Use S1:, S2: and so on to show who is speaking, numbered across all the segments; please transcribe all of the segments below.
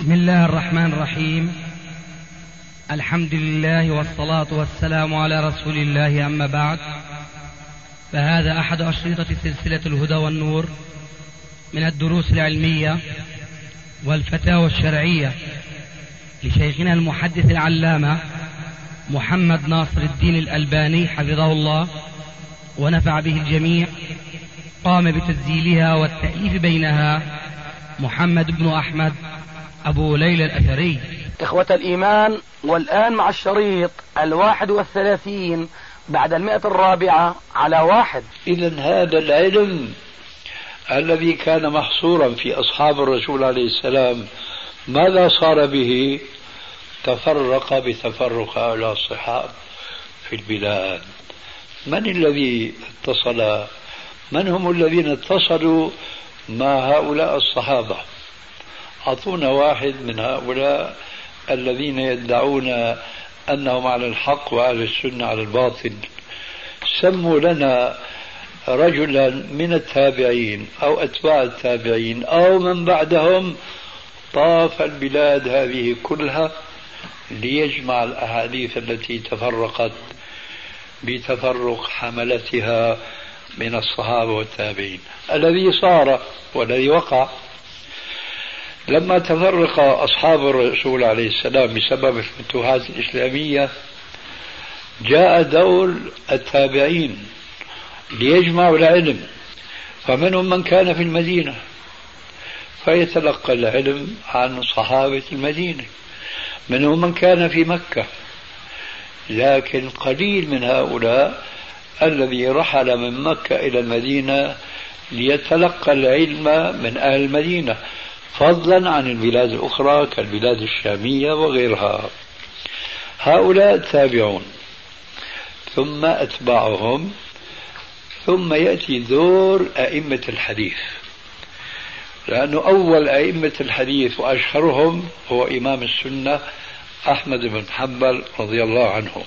S1: بسم الله الرحمن الرحيم. الحمد لله والصلاة والسلام على رسول الله، أما بعد، فهذا أحد أشرطة سلسلة الهدى والنور من الدروس العلمية والفتاوى الشرعية لشيخنا المحدث العلامة محمد ناصر الدين الألباني حفظه الله ونفع به الجميع. قام بتسجيلها والتأليف بينها محمد بن أحمد أبو ليلى الأثري.
S2: إخوة الإيمان، والآن مع الشريط 31 بعد 104 على 1.
S3: إذن هذا العلم الذي كان محصورا في أصحاب الرسول عليه السلام ماذا صار به؟ تفرق بتفرق هؤلاء الصحاب في البلاد. من الذي اتصل؟ من هم الذين اتصلوا مع هؤلاء الصحابة؟ أعطونا واحد من هؤلاء الذين يدعون أنهم على الحق وأهل السنة على الباطل. سموا لنا رجلا من التابعين أو أتباع التابعين أو من بعدهم طاف البلاد هذه كلها ليجمع الأحاديث التي تفرقت بتفرق حملتها من الصحابة والتابعين. الذي صار والذي وقع لما تفرق أصحاب الرسول عليه السلام بسبب الفتوحات الإسلامية، جاء دور التابعين ليجمعوا العلم، فمنهم من كان في المدينة فيتلقى العلم عن صحابة المدينة، منهم من كان في مكة، لكن قليل من هؤلاء الذي رحل من مكة إلى المدينة ليتلقى العلم من أهل المدينة، فضلا عن البلاد الأخرى كالبلاد الشامية وغيرها. هؤلاء تابعون ثم أتباعهم، ثم يأتي دور أئمة الحديث، لأنه أول أئمة الحديث وأشهرهم هو إمام السنة أحمد بن حنبل رضي الله عنه.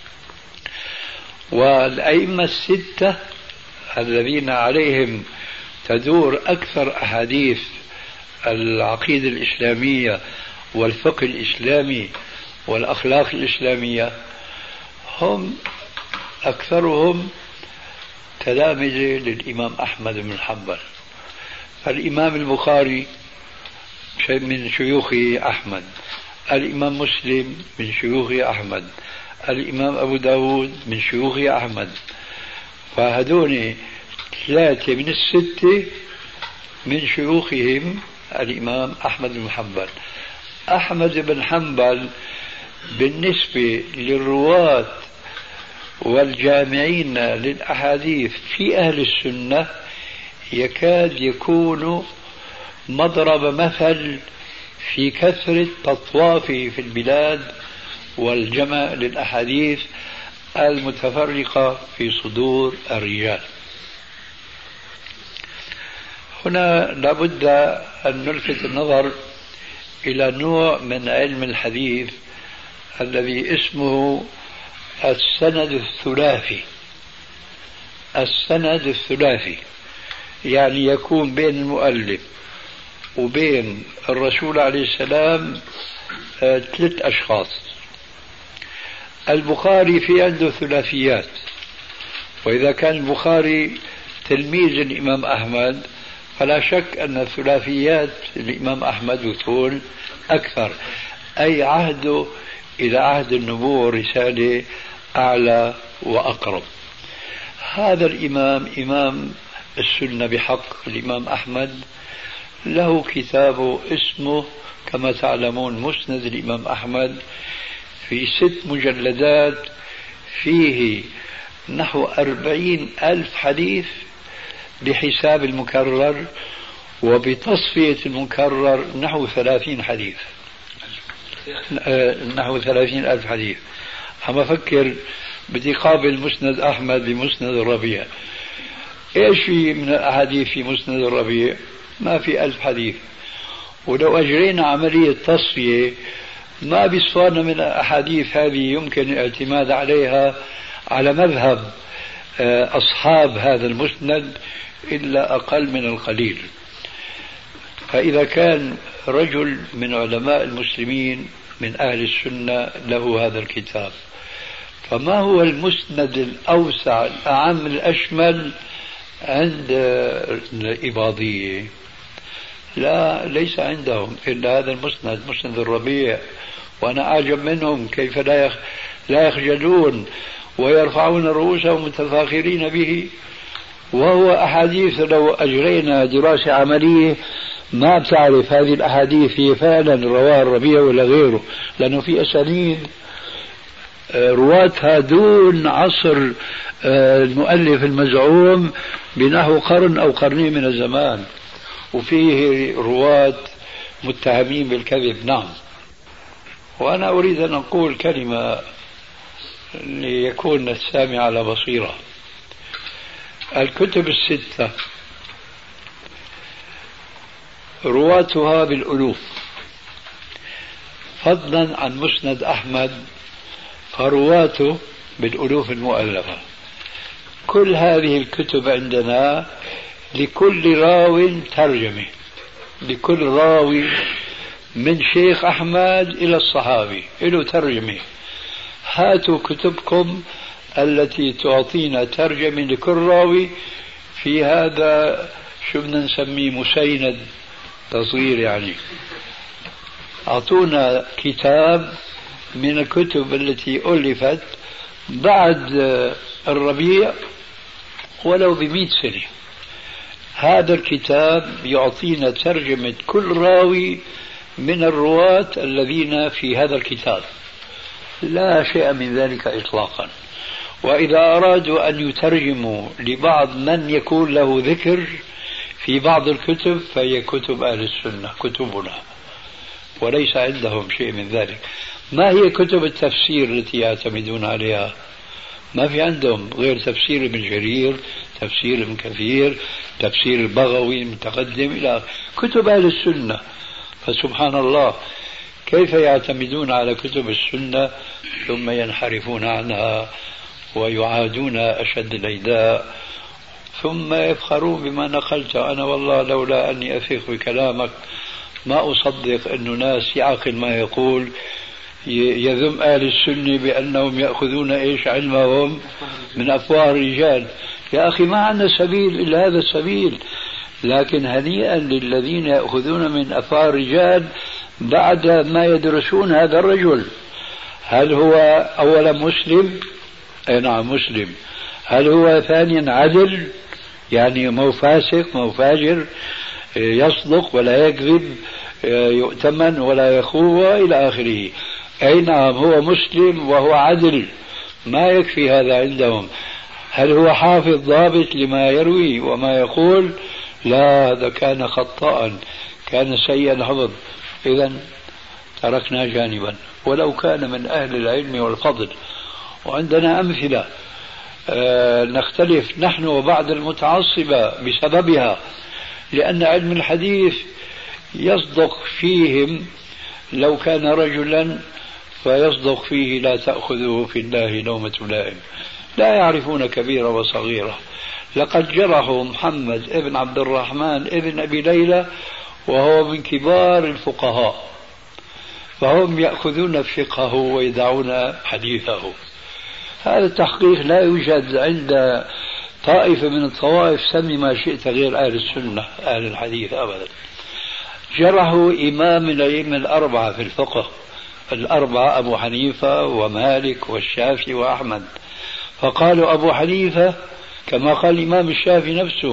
S3: والأئمة الستة الذين عليهم تدور أكثر أحاديث العقيدة الإسلامية والفقه الإسلامي والأخلاق الإسلامية هم أكثرهم تلامذة للإمام أحمد بن حنبل. فالإمام البخاري من شيوخ أحمد، الإمام مسلم من شيوخ أحمد، الإمام أبو داود من شيوخ أحمد. فهدون ثلاثة من الستة من شيوخهم الإمام أحمد بن حنبل. أحمد بن حنبل بالنسبة للرواة والجامعين للأحاديث في أهل السنة يكاد يكون مضرب مثل في كثرة تطوافه في البلاد والجمع للأحاديث المتفرقة في صدور الرجال. هنا لابد أن نلفت النظر إلى نوع من علم الحديث الذي اسمه السند الثلاثي. السند الثلاثي يعني يكون بين المؤلف وبين الرسول عليه السلام 3 أشخاص. البخاري في عنده ثلاثيات، وإذا كان البخاري تلميذ الإمام أحمد فلا شك أن ثلاثيات الإمام أحمد بتكون أكثر، أي عهده إلى عهد النبوة والرسالة أعلى وأقرب. هذا الإمام إمام السنة بحق الإمام أحمد له كتاب اسمه كما تعلمون مسند الإمام أحمد في 6 مجلدات، فيه نحو 40,000 حديث بحساب المكرر، وبتصفية المكرر نحو 30 حديث، نحو 30,000 حديث. عم أفكر بدي قابل مسند أحمد بمسند الربيع، إيش في من الأحاديث في مسند الربيع؟ ما في 1000 حديث. ولو أجرينا عملية تصفية ما بيصفانا من الأحاديث هذه يمكن الاعتماد عليها على مذهب أصحاب هذا المسند إلا أقل من القليل. فإذا كان رجل من علماء المسلمين من أهل السنة له هذا الكتاب، فما هو المسند الأوسع الأعم الأشمل عند الإباضية؟ لا، ليس عندهم إلا هذا المسند، مسند الربيع. وأنا أعجب منهم كيف لا يخجلون ويرفعون رؤوسهم متفاخرين به، وهو أحاديث لو أجرينا دراسة عملية ما بتعرف هذه الأحاديث هي فعلا رواها الربيع ولا غيره، لأنه في أسانيد رواتها دون عصر المؤلف المزعوم بنحو قرن أو قرنين من الزمان، وفيه رواة متهمين بالكذب. نعم. وأنا أريد أن أقول كلمة ليكون السامع على بصيرة. الكتب الستة رواتها بالألوف، فضلا عن مسند أحمد فرواته بالألوف المؤلفة. كل هذه الكتب عندنا لكل راو ترجمة، لكل راوي من شيخ أحمد إلى الصحابي له ترجمة. هاتوا كتبكم التي تعطينا ترجمة لكل راوي في هذا شو بدنا نسميه مسيند تصغير يعني. أعطونا كتاب من الكتب التي ألفت بعد الربيع ولو ب100 سنة. هذا الكتاب يعطينا ترجمة كل راوي من الرواة الذين في هذا الكتاب، لا شيء من ذلك إطلاقا. وإذا أرادوا أن يترجموا لبعض من يكون له ذكر في بعض الكتب فهي كتب أهل السنة، كتبنا، وليس عندهم شيء من ذلك. ما هي كتب التفسير التي يعتمدون عليها؟ ما في عندهم غير تفسير ابن جرير، تفسير ابن كثير، تفسير البغوي المتقدم إلى كتب أهل السنة. فسبحان الله كيف يعتمدون على كتب السنة ثم ينحرفون عنها ويعادون أشد العداء ثم يفخرون بما نقلت. أنا والله لولا أني أثق بكلامك ما أصدق أن ناس يعقل ما يقول يذم أهل السنة بأنهم يأخذون إيش علمهم من أفواه الرجال. يا أخي ما عندنا سبيل إلا هذا السبيل، لكن هنيئا للذين يأخذون من أفواه الرجال بعد ما يدرسون هذا الرجل. هل هو أولا مسلم؟ أي نعم مسلم. هل هو ثانيا عدل؟ يعني مو فاسق مو فاجر، يصدق ولا يكذب، يؤتمن ولا يخون إلى آخره. أي نعم هو مسلم وهو عدل، ما يكفي هذا عندهم. هل هو حافظ ضابط لما يروي وما يقول؟ لا، هذا كان خطاء، كان سيء الحفظ. إذن تركنا جانبا ولو كان من أهل العلم والفضل. وعندنا أمثلة نختلف نحن وبعض المتعصبة بسببها، لأن علم الحديث يصدق فيهم لو كان رجلا فيصدق فيه لا تأخذه في الله لومة لائم، لا يعرفون كبيرة وصغيرة. لقد جرحوا محمد ابن عبد الرحمن ابن أبي ليلى وهو من كبار الفقهاء، فهم يأخذون فقهه ويدعون حديثه. هذا التحقيق لا يوجد عند طائفة من الطوائف، سمي ما شئت غير أهل السنة أهل الحديث أبدا. جرحوا إمام من الأئمة الأربعة في الفقه، الأربعة أبو حنيفة ومالك والشافعي وأحمد، فقالوا أبو حنيفة كما قال الإمام الشافعي نفسه: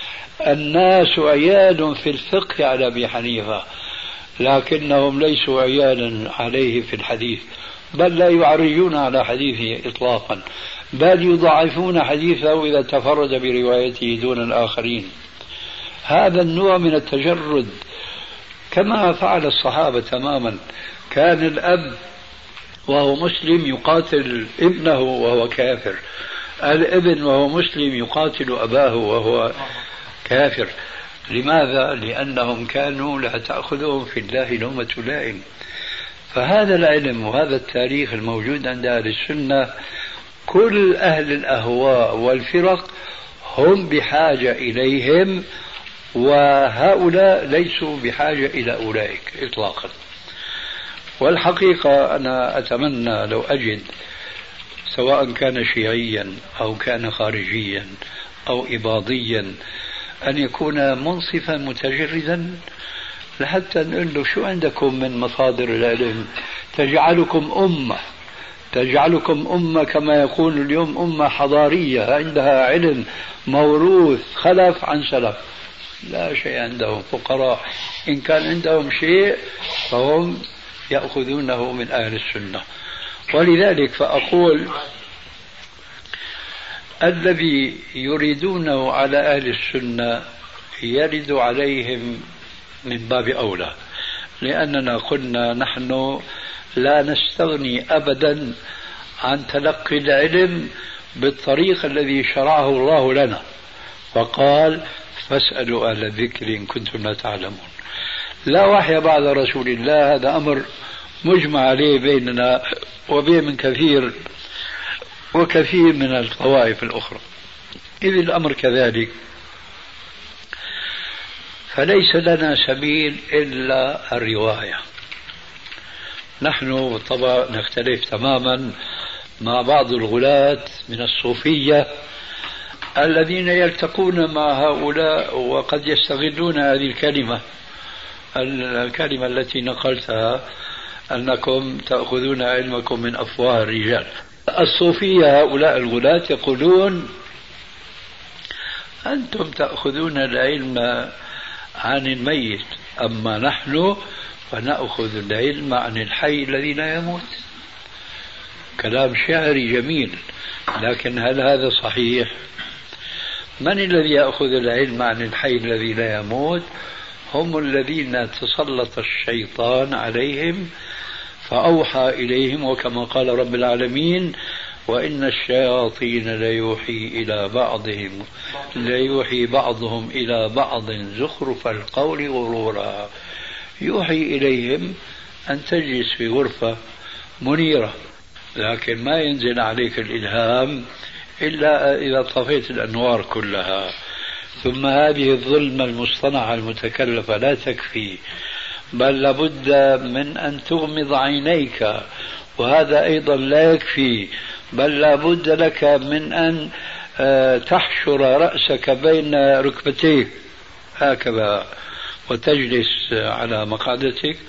S3: الناس عيال في الفقه على أبي حنيفة لكنهم ليسوا عيالا عليه في الحديث، بل لا يعرجون على حديثه إطلاقا، بل يضعفون حديثه إذا تفرد بروايته دون الآخرين. هذا النوع من التجرد كما فعل الصحابة تماما. كان الأب وهو مسلم يقاتل ابنه وهو كافر، الابن وهو مسلم يقاتل أباه وهو كافر. لماذا؟ لأنهم كانوا لا تأخذهم في الله لومة لائم. فهذا العلم وهذا التاريخ الموجود عند أهل السنة كل أهل الأهواء والفرق هم بحاجة إليهم وهؤلاء ليسوا بحاجة إلى أولئك إطلاقا. والحقيقة أنا أتمنى لو أجد سواء كان شيعيا أو كان خارجيا أو إباضيا أن يكون منصفا متجردا، لحتى نقول له شو عندكم من مصادر العلم تجعلكم أمة كما يقول اليوم أمة حضارية عندها علم موروث خلف عن سلف. لا شيء عندهم، فقراء. إن كان عندهم شيء فهم يأخذونه من أهل السنة. ولذلك فأقول الذي يريدونه على أهل السنة يرد عليهم من باب أولى، لأننا قلنا نحن لا نستغني أبدا عن تلقي العلم بالطريق الذي شرعه الله لنا، فقال فاسألوا أهل الذكر إن كنتم لا تعلمون. لا وحي بعد رسول الله، هذا أمر مجمع عليه بيننا وبين من كثير وكثير من الطوائف الأخرى. إذ الأمر كذلك فليس لنا سبيل إلا الرواية. نحن طبعا نختلف تماما مع بعض الغلاة من الصوفية الذين يلتقون مع هؤلاء وقد يستغلون هذه الكلمة التي نقلتها، أنكم تأخذون علمكم من أفواه الرجال. الصوفية هؤلاء الغلاة يقولون أنتم تأخذون العلم عن الميت، أما نحن فنأخذ العلم عن الحي الذي لا يموت. كلام شعري جميل، لكن هل هذا صحيح؟ من الذي يأخذ العلم عن الحي الذي لا يموت؟ هم الذين تسلط الشيطان عليهم فأوحى إليهم، وكما قال رب العالمين وإن الشياطين ليوحي بعضهم إلى بعض زخرف القول غرورا. يوحي إليهم أن تجلس في غرفة منيرة، لكن ما ينزل عليك الإلهام إلا إذا طفيت الأنوار كلها. ثم هذه الظلمة المصطنعة المتكلفة لا تكفي، بل لابد من أن تغمض عينيك، وهذا أيضا لا يكفي، بل لابد لك من أن تحشر رأسك بين ركبتيك هكذا وتجلس على مقعدتك.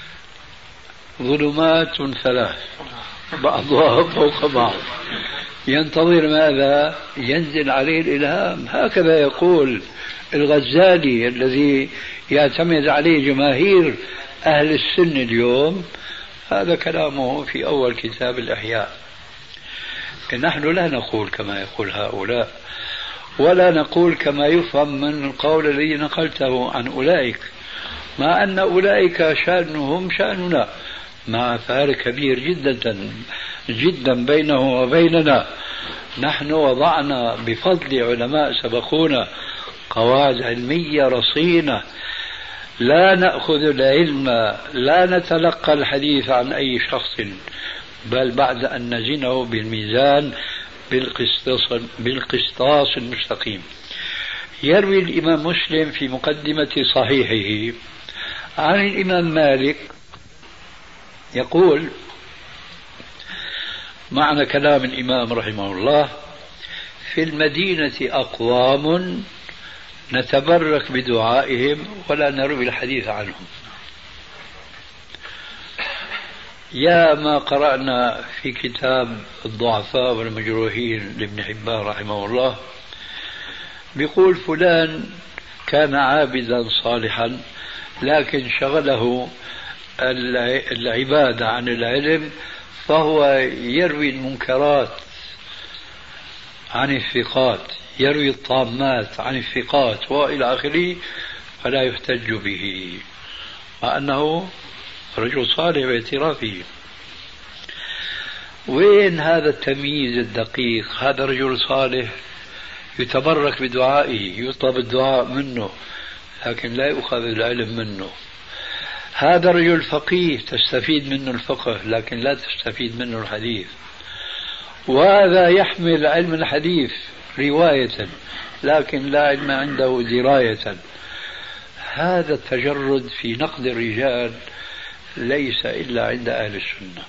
S3: ظلمات ثلاث بعضها فوق بعض، ينتظر ماذا؟ ينزل عليه الإلهام. هكذا يقول الغزالي الذي يعتمد عليه جماهير أهل السنة اليوم. هذا كلامه في أول كتاب الإحياء. نحن لا نقول كما يقول هؤلاء، ولا نقول كما يفهم من القول الذي نقلته عن أولئك، مع أن أولئك شأنهم شأننا، مع فارق كبير جدا بينه وبيننا. نحن وضعنا بفضل علماء سبقونا قواعد علمية رصينة، لا نأخذ العلم، لا نتلقى الحديث عن أي شخص، بل بعد أن نزنه بالميزان بالقسطاس المستقيم. يروي الإمام مسلم في مقدمة صحيحه عن الإمام مالك يقول معنى كلام الإمام رحمه الله: في المدينة أقوام نتبرك بدعائهم ولا نروي الحديث عنهم. يا ما قرأنا في كتاب الضعفاء والمجروحين لابن حبان رحمه الله، بيقول فلان كان عابدا صالحا لكن شغله العبادة عن العلم، فهو يروي المنكرات عن الثقات، يروي الطامات عن الثقات وإلى آخره، فلا يحتج به، مع أنه رجل صالح باعترافه. وين هذا التمييز الدقيق؟ هذا رجل صالح يتبرك بدعائه، يطلب الدعاء منه، لكن لا يؤخذ العلم منه. هذا رجل فقيه تستفيد منه الفقه، لكن لا تستفيد منه الحديث. وهذا يحمل علم الحديث رواية، لكن لا علم عنده دراية. هذا التجرد في نقد الرجال ليس إلا عند أهل السنة.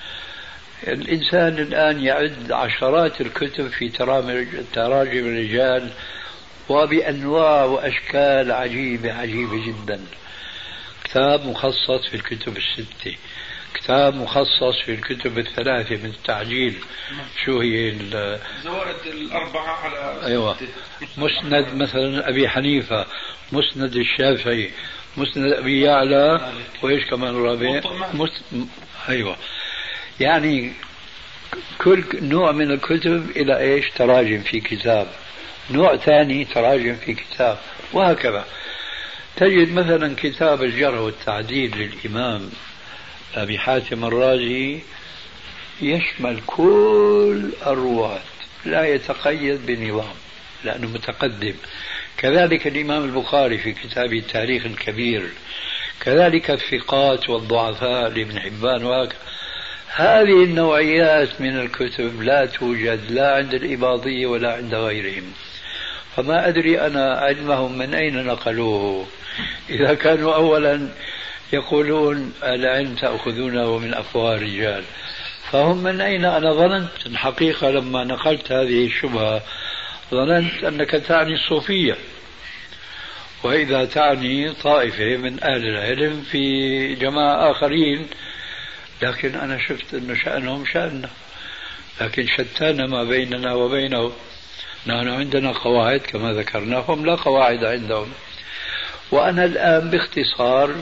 S3: الإنسان الآن يعد عشرات الكتب في تراجم الرجال وبأنواع وأشكال عجيبة جدا. كتاب مخصص في الكتب الستة، كتاب مخصص في الكتب الثلاثة من التعجيل، شو هي
S4: زوائد الأربعة على
S3: أيوة، مسند مثلا أبي حنيفة، مسند الشافعي، مسند أبي يعلى، وإيش كمان الرابع؟ أيوة. يعني كل نوع من الكتب إلى إيش تراجم في كتاب، نوع ثاني تراجم في كتاب، وهكذا. تجد مثلا كتاب الجرح والتعديل للإمام أبي حاتم الرازي يشمل كل الرواة، لا يتقيد بنظام لأنه متقدم. كذلك الإمام البخاري في كتابه التاريخ الكبير، كذلك الثقات والضعفاء لابن حبان وهكذا. هذه النوعيات من الكتب لا توجد لا عند الإباضية ولا عند غيرهم. فما أدري أنا علمهم من أين نقلوه، إذا كانوا أولا يقولون العلم تأخذونه من أفواه الرجال، فهم من أين؟ أنا ظننت الحقيقة لما نقلت هذه الشبهة ظننت أنك تعني الصوفية، وإذا تعني طائفة من أهل العلم في جماعة آخرين، لكن أنا شفت أن شأنهم شأننا، لكن شتان ما بيننا وبينهم. نحن عندنا قواعد كما ذكرنا، هم لا قواعد عندهم. وأنا الآن باختصار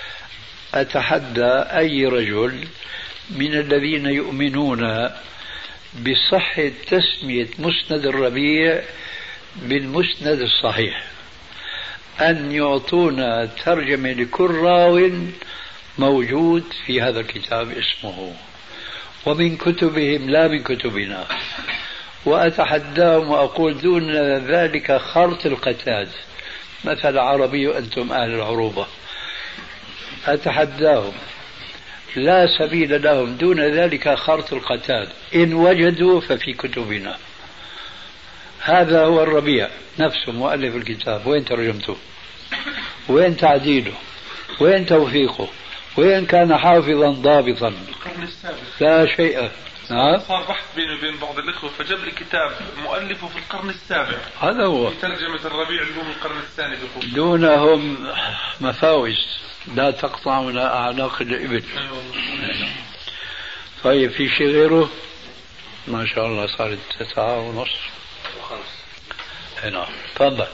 S3: أتحدى أي رجل من الذين يؤمنون بصحة تسمية مسند الربيع بالمسند الصحيح أن يعطونا ترجمة لكل راو موجود في هذا الكتاب اسمه، ومن كتبهم لا من كتبنا. وأتحداهم وأقول دون ذلك خرط القتاد، مثل عربي وأنتم أهل العروبة، أتحداهم لا سبيل لهم دون ذلك خرط القتاد، إن وجدوا ففي كتبنا. هذا هو الربيع نفسه مؤلف الكتاب، وين ترجمته؟ وين تعديله؟ وين توفيقه؟ وين كان حافظا ضابطا؟
S4: القرن السابع
S3: لا شيء.
S4: صار بحث بيني وبين بعض الإخوة فجاب لي كتاب مؤلفه في القرن السابع،
S3: هذا هو
S4: في ترجمة الربيع اللي هو من القرن الثاني بيقول.
S3: دونهم مفاوز لا تقطعنا أعناق الإبل. طيب في شيء غيره؟ ما شاء الله صارت 9:30. هنا تفضل.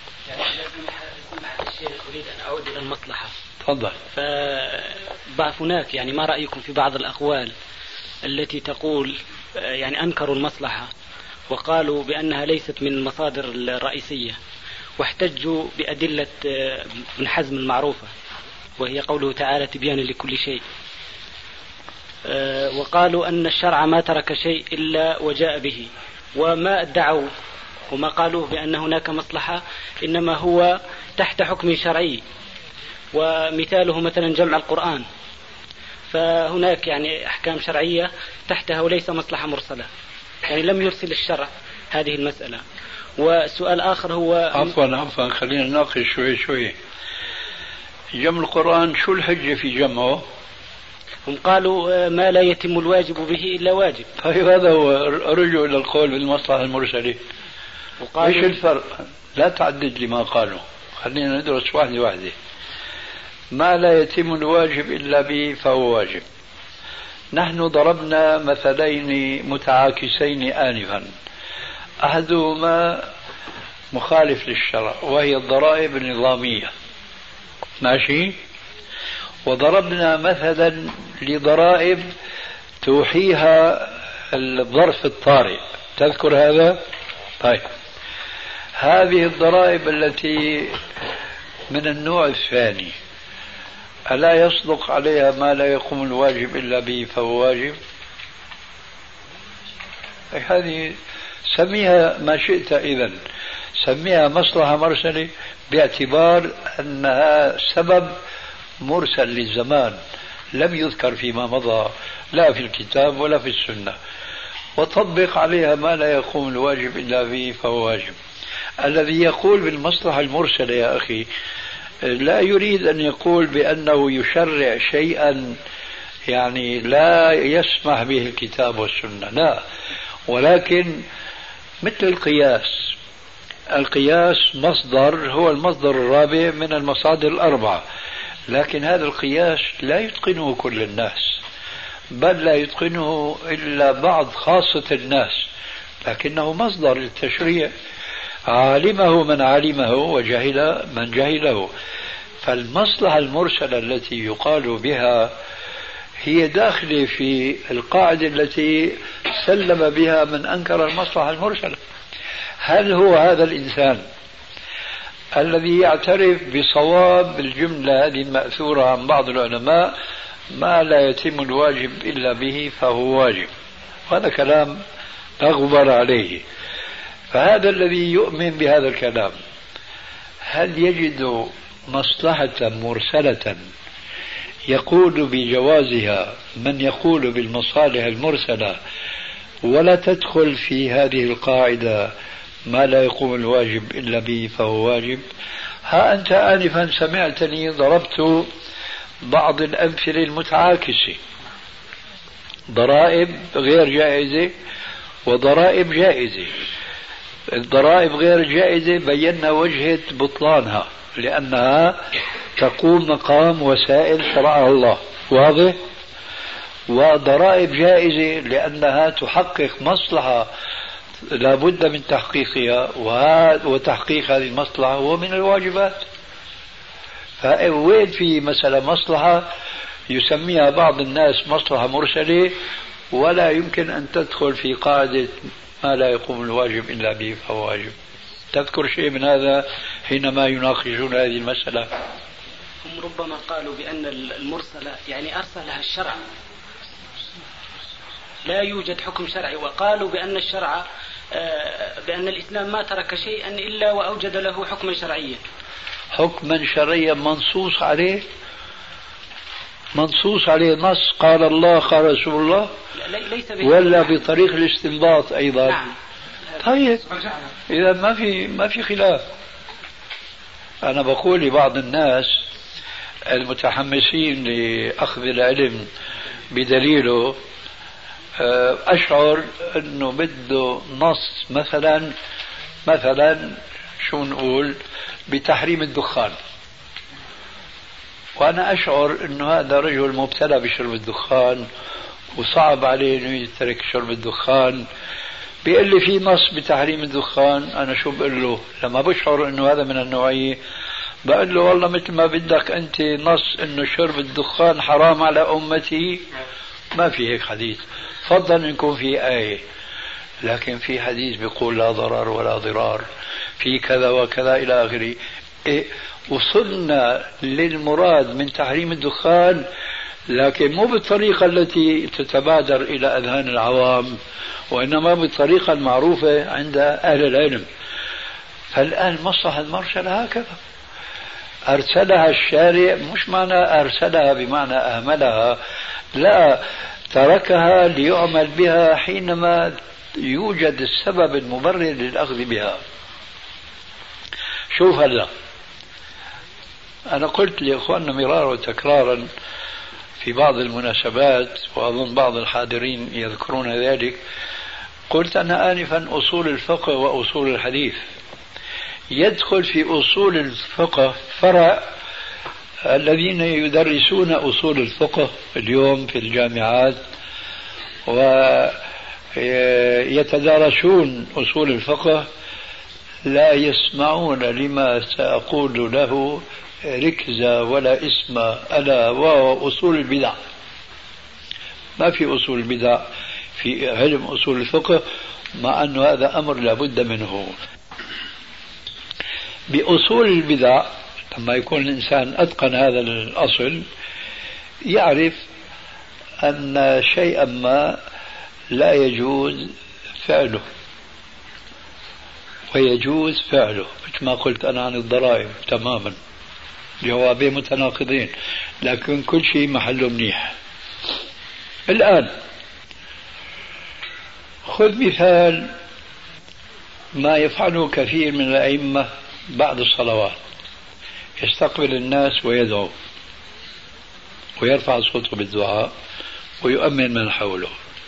S5: الشيخ أريد أن أعود إلى المصلحة.
S3: تفضل.
S5: هناك يعني ما رأيكم في بعض الأقوال التي تقول يعني أنكروا المصلحة وقالوا بأنها ليست من المصادر الرئيسية، واحتجوا بأدلة ابن حزم المعروفة وهي قوله تعالى تبيانا لكل شيء، وقالوا أن الشرع ما ترك شيء إلا وجاء به، وما ادعوا وما قالوه بأن هناك مصلحة إنما هو تحت حكم شرعي، ومثاله مثلا جمع القرآن، فهناك يعني أحكام شرعية تحتها وليس مصلحة مرسلة، يعني لم يرسل الشرع هذه المسألة. وسؤال آخر هو
S3: عفوا خلينا نناقش شوي. جمع القرآن شو الحجة في جمعه؟
S5: هم قالوا ما لا يتم الواجب به إلا واجب.
S3: طيب هذا هو رجعوا إلى القول بالمصلحة المرسلة. ايش الفرق؟ لا تعدد لما قالوا، خلينا ندرس واحدة. ما لا يتم الواجب إلا به فهو واجب. نحن ضربنا مثلين متعاكسين آنفا، أحدهما مخالف للشرع وهي الضرائب النظامية، ماشي؟ وضربنا مثلا لضرائب توحيها الظرف الطارئ، تذكر هذا؟ طيب هذه الضرائب التي من النوع الثاني ألا يصدق عليها ما لا يقوم الواجب إلا به فهو واجب؟ هذه سميها ما شئت، إذن سميها مصلحة مرسلة باعتبار أنها سبب مرسل للزمان لم يذكر فيما مضى لا في الكتاب ولا في السنة، وطبق عليها ما لا يقوم الواجب إلا به فهو واجب. الذي يقول بالمصلحة المرسلة يا أخي لا يريد أن يقول بأنه يشرع شيئا يعني لا يسمح به الكتاب والسنة، لا، ولكن مثل القياس. القياس مصدر، هو المصدر الرابع من المصادر الأربعة، لكن هذا القياس لا يتقنه كل الناس، بل لا يتقنه إلا بعض خاصة الناس، لكنه مصدر للتشريع، علمه من علمه وجهل من جهله. فالمصلحة المرسلة التي يقال بها هي داخلة في القاعدة التي سلم بها من أنكر المصلحة المرسلة. هل هو هذا الإنسان الذي يعترف بصواب الجملة هذه المأثورة عن بعض العلماء ما لا يتم الواجب إلا به فهو واجب؟ هذا كلام لا غبار عليه. فهذا الذي يؤمن بهذا الكلام هل يجد مصلحة مرسلة يقول بجوازها من يقول بالمصالح المرسلة ولا تدخل في هذه القاعدة ما لا يقوم الواجب إلا به فهو واجب؟ ها أنت آنفا سمعتني ضربت بعض الأمثلة المتعاكسة، ضرائب غير جائزة وضرائب جائزة. الضرائب غير جائزة بينا وجهة بطلانها لأنها تقوم مقام وسائل شرعها الله، واضح؟ وضرائب جائزة لأنها تحقق مصلحة لا بد من تحقيقها، وتحقيق هذه المصلحة هو من الواجبات. فوين في مثلا مصلحة يسميها بعض الناس مصلحة مرسلة ولا يمكن أن تدخل في قاعدة ما لا يقوم الواجب إلا به فهو واجب؟ تذكر شيء من هذا حينما يناقشون هذه المسألة؟
S5: هم ربما قالوا بأن المرسلة يعني أرسلها الشرع، لا يوجد حكم شرعي، وقالوا بأن الشرع بأن الإسلام ما ترك شيئا إلا وأوجد له حكما شرعيا.
S3: حكما شرعيا منصوص عليه، منصوص عليه نص قال الله قال رسول الله،
S5: ليس
S3: ولا بطريق الاستنباط أيضا؟
S5: نعم.
S3: طيب إذا ما في خلاف. أنا بقول لبعض الناس المتحمسين لأخذ العلم بدليله أشعر أنه بده نص مثلا شو نقول بتحريم الدخان، وأنا أشعر أنه هذا رجل مبتلى بشرب الدخان وصعب عليه أنه يترك شرب الدخان، بيقول لي في نص بتحريم الدخان. أنا شو بقول له لما بشعر أنه هذا من النوعية؟ بقول له والله مثل ما بدك أنت نص أنه شرب الدخان حرام على أمتي، ما في هيك حديث. فضلا أن يكون في آية، لكن في حديث بيقول لا ضرر ولا ضرار في كذا وكذا إلى آخره. وصلنا للمراد من تحريم الدخان، لكن مو بالطريقة التي تتبادر إلى أذهان العوام، وإنما بالطريقة المعروفة عند أهل العلم. فالآن مصلحة المرسلة هكذا أرسلها الشارع، مش معنى أرسلها بمعنى أهملها، لا، تركها ليعمل بها حينما يوجد السبب المبرر للأخذ بها. شوف هلا، أنا قلت لإخواننا مرارا وتكرارا في بعض المناسبات، وأظن بعض الحاضرين يذكرون ذلك، قلت أنا آنفا أصول الفقه وأصول الحديث. يدخل في أصول الفقه فرع الذين يدرسون أصول الفقه اليوم في الجامعات ويتدارسون أصول الفقه لا يسمعون لما سأقول له ركزة ولا اسم، ألا وهو أصول البدع. ما في أصول البدع في علم أصول الفقه، مع أن هذا أمر لابد منه. بأصول البدع لما يكون الإنسان أتقن هذا الأصل يعرف أن شيئا ما لا يجوز فعله ويجوز فعله، مثل ما قلت أنا عن الضرائب تماما، جوابين متناقضين، لكن كل شيء محله منيح. الآن خذ مثال ما يفعله كثير من الأئمة بعد الصلوات، يستقبل الناس ويدعو ويرفع صوته بالدعاء ويؤمن من حوله.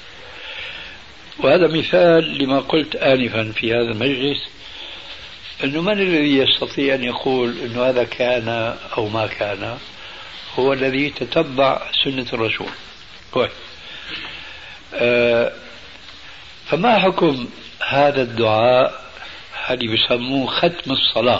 S3: وهذا مثال لما قلت آنفا في هذا المجلس، أنه من الذي يستطيع أن يقول أنه هذا كان أو ما كان؟ هو الذي تتبع سنة الرسول. فما حكم هذا الدعاء اللي بيسموه ختم الصلاة؟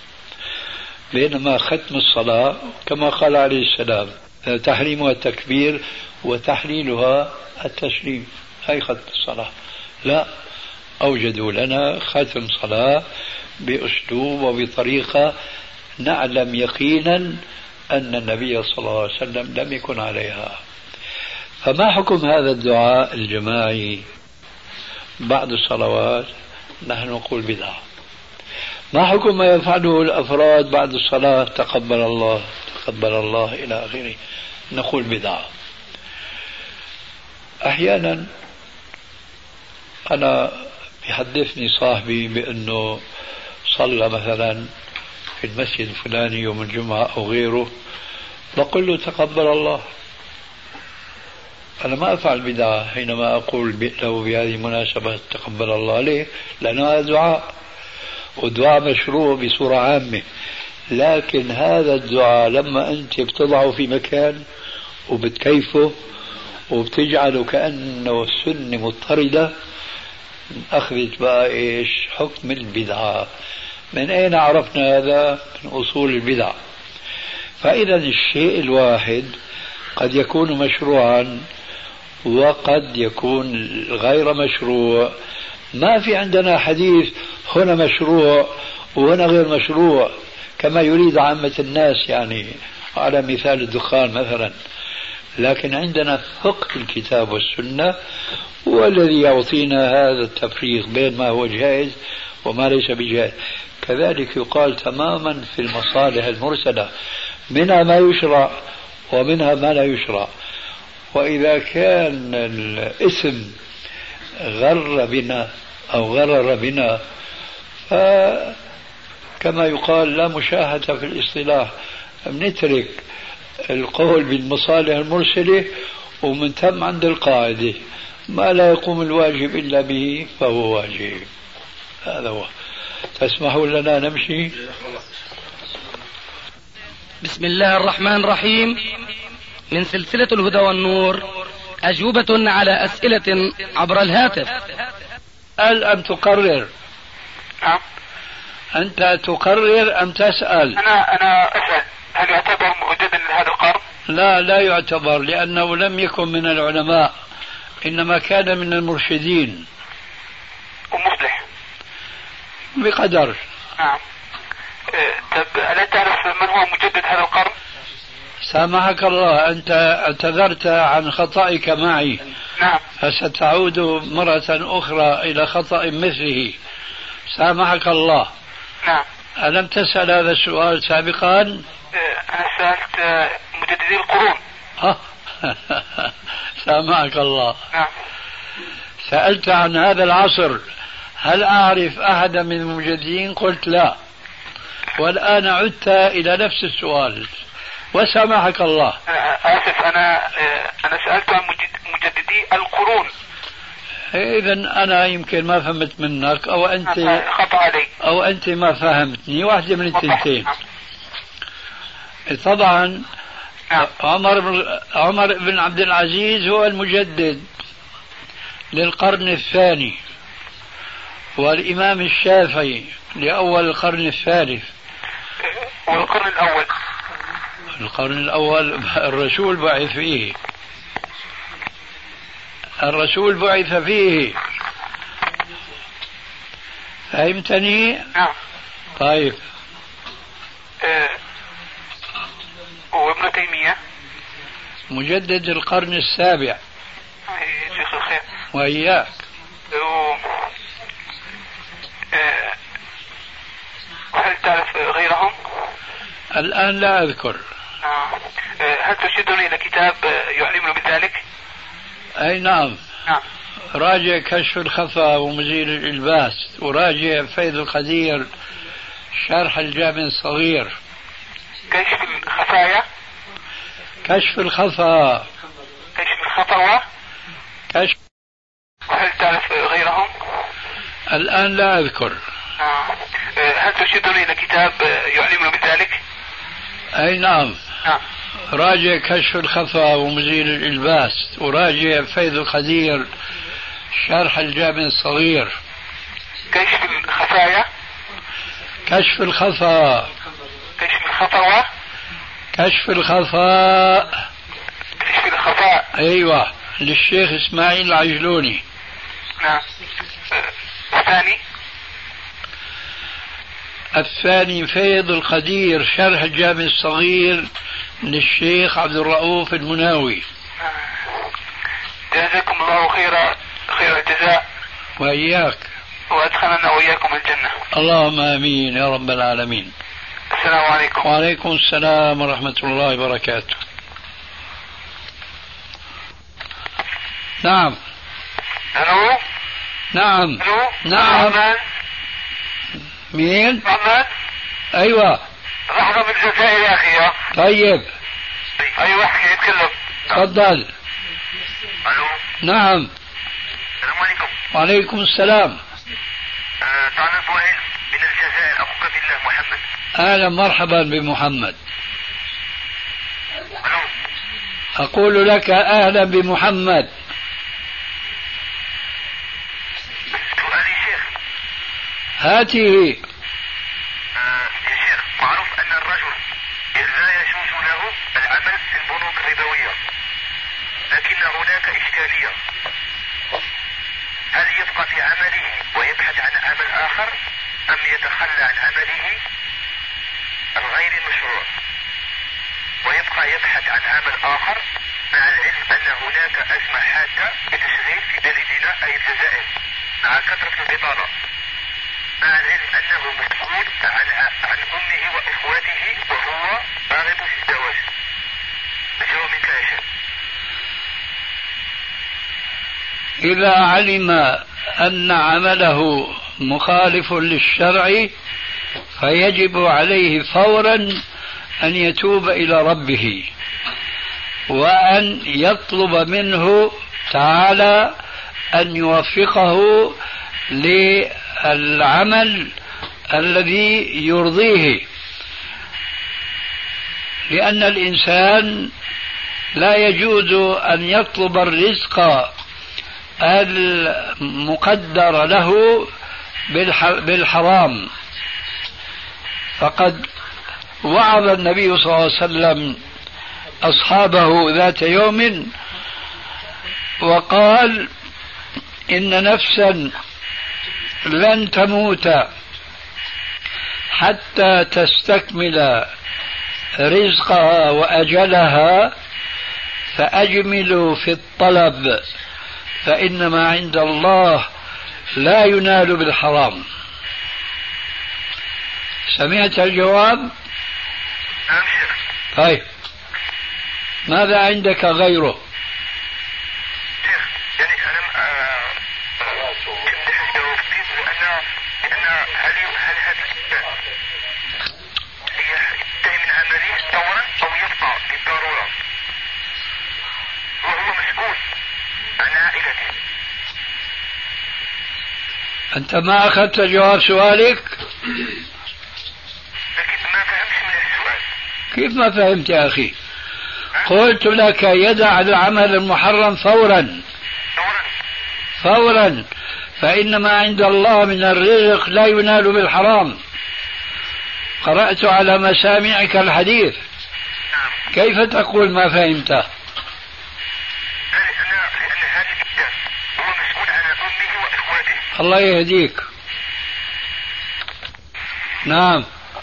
S3: بينما ختم الصلاة كما قال عليه السلام تحريمها التكبير وتحليلها التسليم، هي ختم الصلاة. لا، أوجدوا لنا ختم صلاة بأسلوب وبطريقة نعلم يقينا أن النبي صلى الله عليه وسلم لم يكن عليها. فما حكم هذا الدعاء الجماعي بعد الصلوات؟ نحن نقول بدعة. ما حكم ما يفعله الأفراد بعد الصلاة؟ تقبل الله تقبل الله إلى آخره، نقول بدعة. أحيانا أنا يحدثني صاحبي بأنه صلى مثلا في المسجد الفلاني يوم الجمعة أو غيره، بقول له تقبل الله. أنا ما أفعل بدعة حينما أقول له بهذه المناسبة تقبل الله. ليه؟ لأن هذا دعاء، والدعاء مشروع بصورة عامة. لكن هذا الدعاء لما أنت بتضعه في مكان وبتكيفه وبتجعله كأنه سنة مضطردة، أخذت بقى إيش حكم البدعة. من أين عرفنا هذا؟ من أصول البدع. فإذا الشيء الواحد قد يكون مشروعا وقد يكون غير مشروع. ما في عندنا حديث هنا مشروع وهنا غير مشروع كما يريد عامة الناس، يعني على مثال الدخان مثلا. لكن عندنا فقه الكتاب والسنة هو الذي يعطينا هذا التفريق بين ما هو جائز وما ليس بجائز. كذلك يقال تماما في المصالح المرسلة، منها ما يشرع ومنها ما لا يشرع. وإذا كان الاسم غر بنا أو غرر بنا، كما يقال لا مشاهدة في الاصطلاح، نترك القول بالمصالح المرسلة ومن ثم عند القاعدة ما لا يقوم الواجب إلا به فهو واجب. هذا هو. تسمحوا لنا نمشي؟
S1: بسم الله الرحمن الرحيم. من سلسلة الهدى والنور، أجوبة على أسئلة عبر الهاتف.
S3: أسأل أم تقرر؟ أنت تقرر أم تسأل؟
S6: أنا أسأل. هل يعتبر موجودا لهذا القرن؟
S3: لا يعتبر، لأنه لم يكن من العلماء، إنما كان من المرشدين
S6: ومصلح
S3: بقدر.
S6: نعم. طب ألا تعرف من هو مجدد هذا القرن؟
S3: سامحك الله، أنت اعتذرت عن خطأك معي.
S6: نعم.
S3: فستعود مرة أخرى إلى خطأ مثله. سامحك الله.
S6: نعم.
S3: ألم تسأل هذا السؤال سابقا؟
S6: أنا سألت مجددي القرون.
S3: سامحك الله.
S6: نعم.
S3: سألت عن هذا العصر، هل أعرف أحدا من المجددين؟ قلت لا. والآن عدت إلى نفس السؤال وسامحك الله.
S6: آسف، أنا سألت عن مجددي القرون.
S3: إذن أنا يمكن ما فهمت منك، أو أنت
S6: خطأ علي،
S3: أو أنت ما فهمتني، واحدة من التنتين. طبعا عمر بن عبد العزيز هو المجدد للقرن الثاني، والإمام الشافعي لأول القرن الثالث.
S6: والقرن الأول؟
S3: القرن الأول الرسول بعث فيه، الرسول بعث فيه. فهمتني؟
S6: نعم.
S3: طيب.
S6: وابن تيمية
S3: مجدد القرن السابع.
S6: شيخ الخير.
S3: وإياك.
S6: هل تعرف غيرهم؟
S3: الآن لا أذكر.
S6: هل ترشدني إلى كتاب يعلمني بذلك؟
S3: أي نعم.
S6: نعم.
S3: راجع كشف الخفاء ومزيل الإلباس، وراجع فيض القدير شرح الجامع الصغير.
S6: كشف الخفايا.
S3: كشف الخفا.
S6: كشف الخفوة.
S3: كشف.
S6: وهل تعرف غيرهم؟
S3: الآن لا أذكر.
S6: هل ترشدني إلى كتاب يعلمنا بذلك؟
S3: أي نعم. راجع كشف الخفا ومزيل الإلباس، وراجع فيض القدير شرح الجامع الصغير.
S6: كشف الخفايا.
S3: كشف الخفا.
S6: كشف الخفوة.
S3: كشف الخفاء.
S6: كشف الخفاء.
S3: أيوة، للشيخ إسماعيل العجلوني.
S6: نعم. الثاني.
S3: الثاني فيض القدير شرح الجامع الصغير للشيخ عبد الرؤوف المناوي.
S6: جزاكم الله خير الجزاء.
S3: وإياك.
S6: وأدخلنا وإياكم الجنة.
S3: اللهم آمين يا رب العالمين.
S6: السلام عليكم.
S3: وعليكم السلام ورحمة الله وبركاته. نعم.
S6: ألو.
S3: نعم.
S6: ألو.
S3: نعم. مين؟
S6: محمد.
S3: أيوة.
S6: لحظة من الجزائر يا أخي.
S3: طيب.
S6: أيوة احكي اتكلم.
S3: تفضل.
S6: ألو.
S3: نعم.
S6: السلام عليكم.
S3: وعليكم السلام.
S6: طالب علم من الجزائر، أخوك في الله محمد.
S3: أهلا مرحبا بمحمد.
S6: ألو.
S3: أقول لك أهلا بمحمد.
S6: سؤالي شيخ.
S3: هاته.
S6: يا شيخ، معروف أن الرجل لا يجوز له العمل في البنوك الربوية، لكن هناك إشكالية. هل يبقى في عمله ويبحث عن عمل آخر، أم يتخلى عن عمله الغير المشروع ويبقى يبحث عن عمل آخر، مع العلم أن هناك أزمة حادة بتشغيل في بلدنا أي الجزائر مع كثرة البطالة، مع العلم أنه مسؤول عن أمه وإخواته وهو راغب في الزواج. الجواب منك يا شيخ.
S3: إذا علم أن عمله مخالف للشرع فيجب عليه فورا أن يتوب إلى ربه، وأن يطلب منه تعالى أن يوفقه للعمل الذي يرضيه، لأن الإنسان لا يجوز أن يطلب الرزق المقدر له بالحرام. فقد وعظ النبي صلى الله عليه وسلم أصحابه ذات يوم وقال: إن نفسا لن تموت حتى تستكمل رزقها وأجلها، فأجملوا في الطلب، فإنما عند الله لا ينال بالحرام. سمعت الجواب؟
S6: نعم شيخ.
S3: طيب، ماذا عندك غيره؟
S6: شيخ، يعني أنا لأن هل هذا ينتهي من عمله فورا أو يبقى بالضرورة، وهو مسؤول عن عائلته.
S3: أنت ما أخذت جواب سؤالك؟
S6: لكن ما فهمش من السؤال.
S3: كيف ما فهمت يا أخي؟ قلت لك يدع العمل المحرم فورا فورا، فإنما عند الله من الرزق لا ينال بالحرام. قرأت على مسامعك الحديث، كيف تقول ما فهمته؟
S6: لأن هذا الإنسان هو مسؤول عن أمه وإخواته.
S3: الله يهديك. نعم.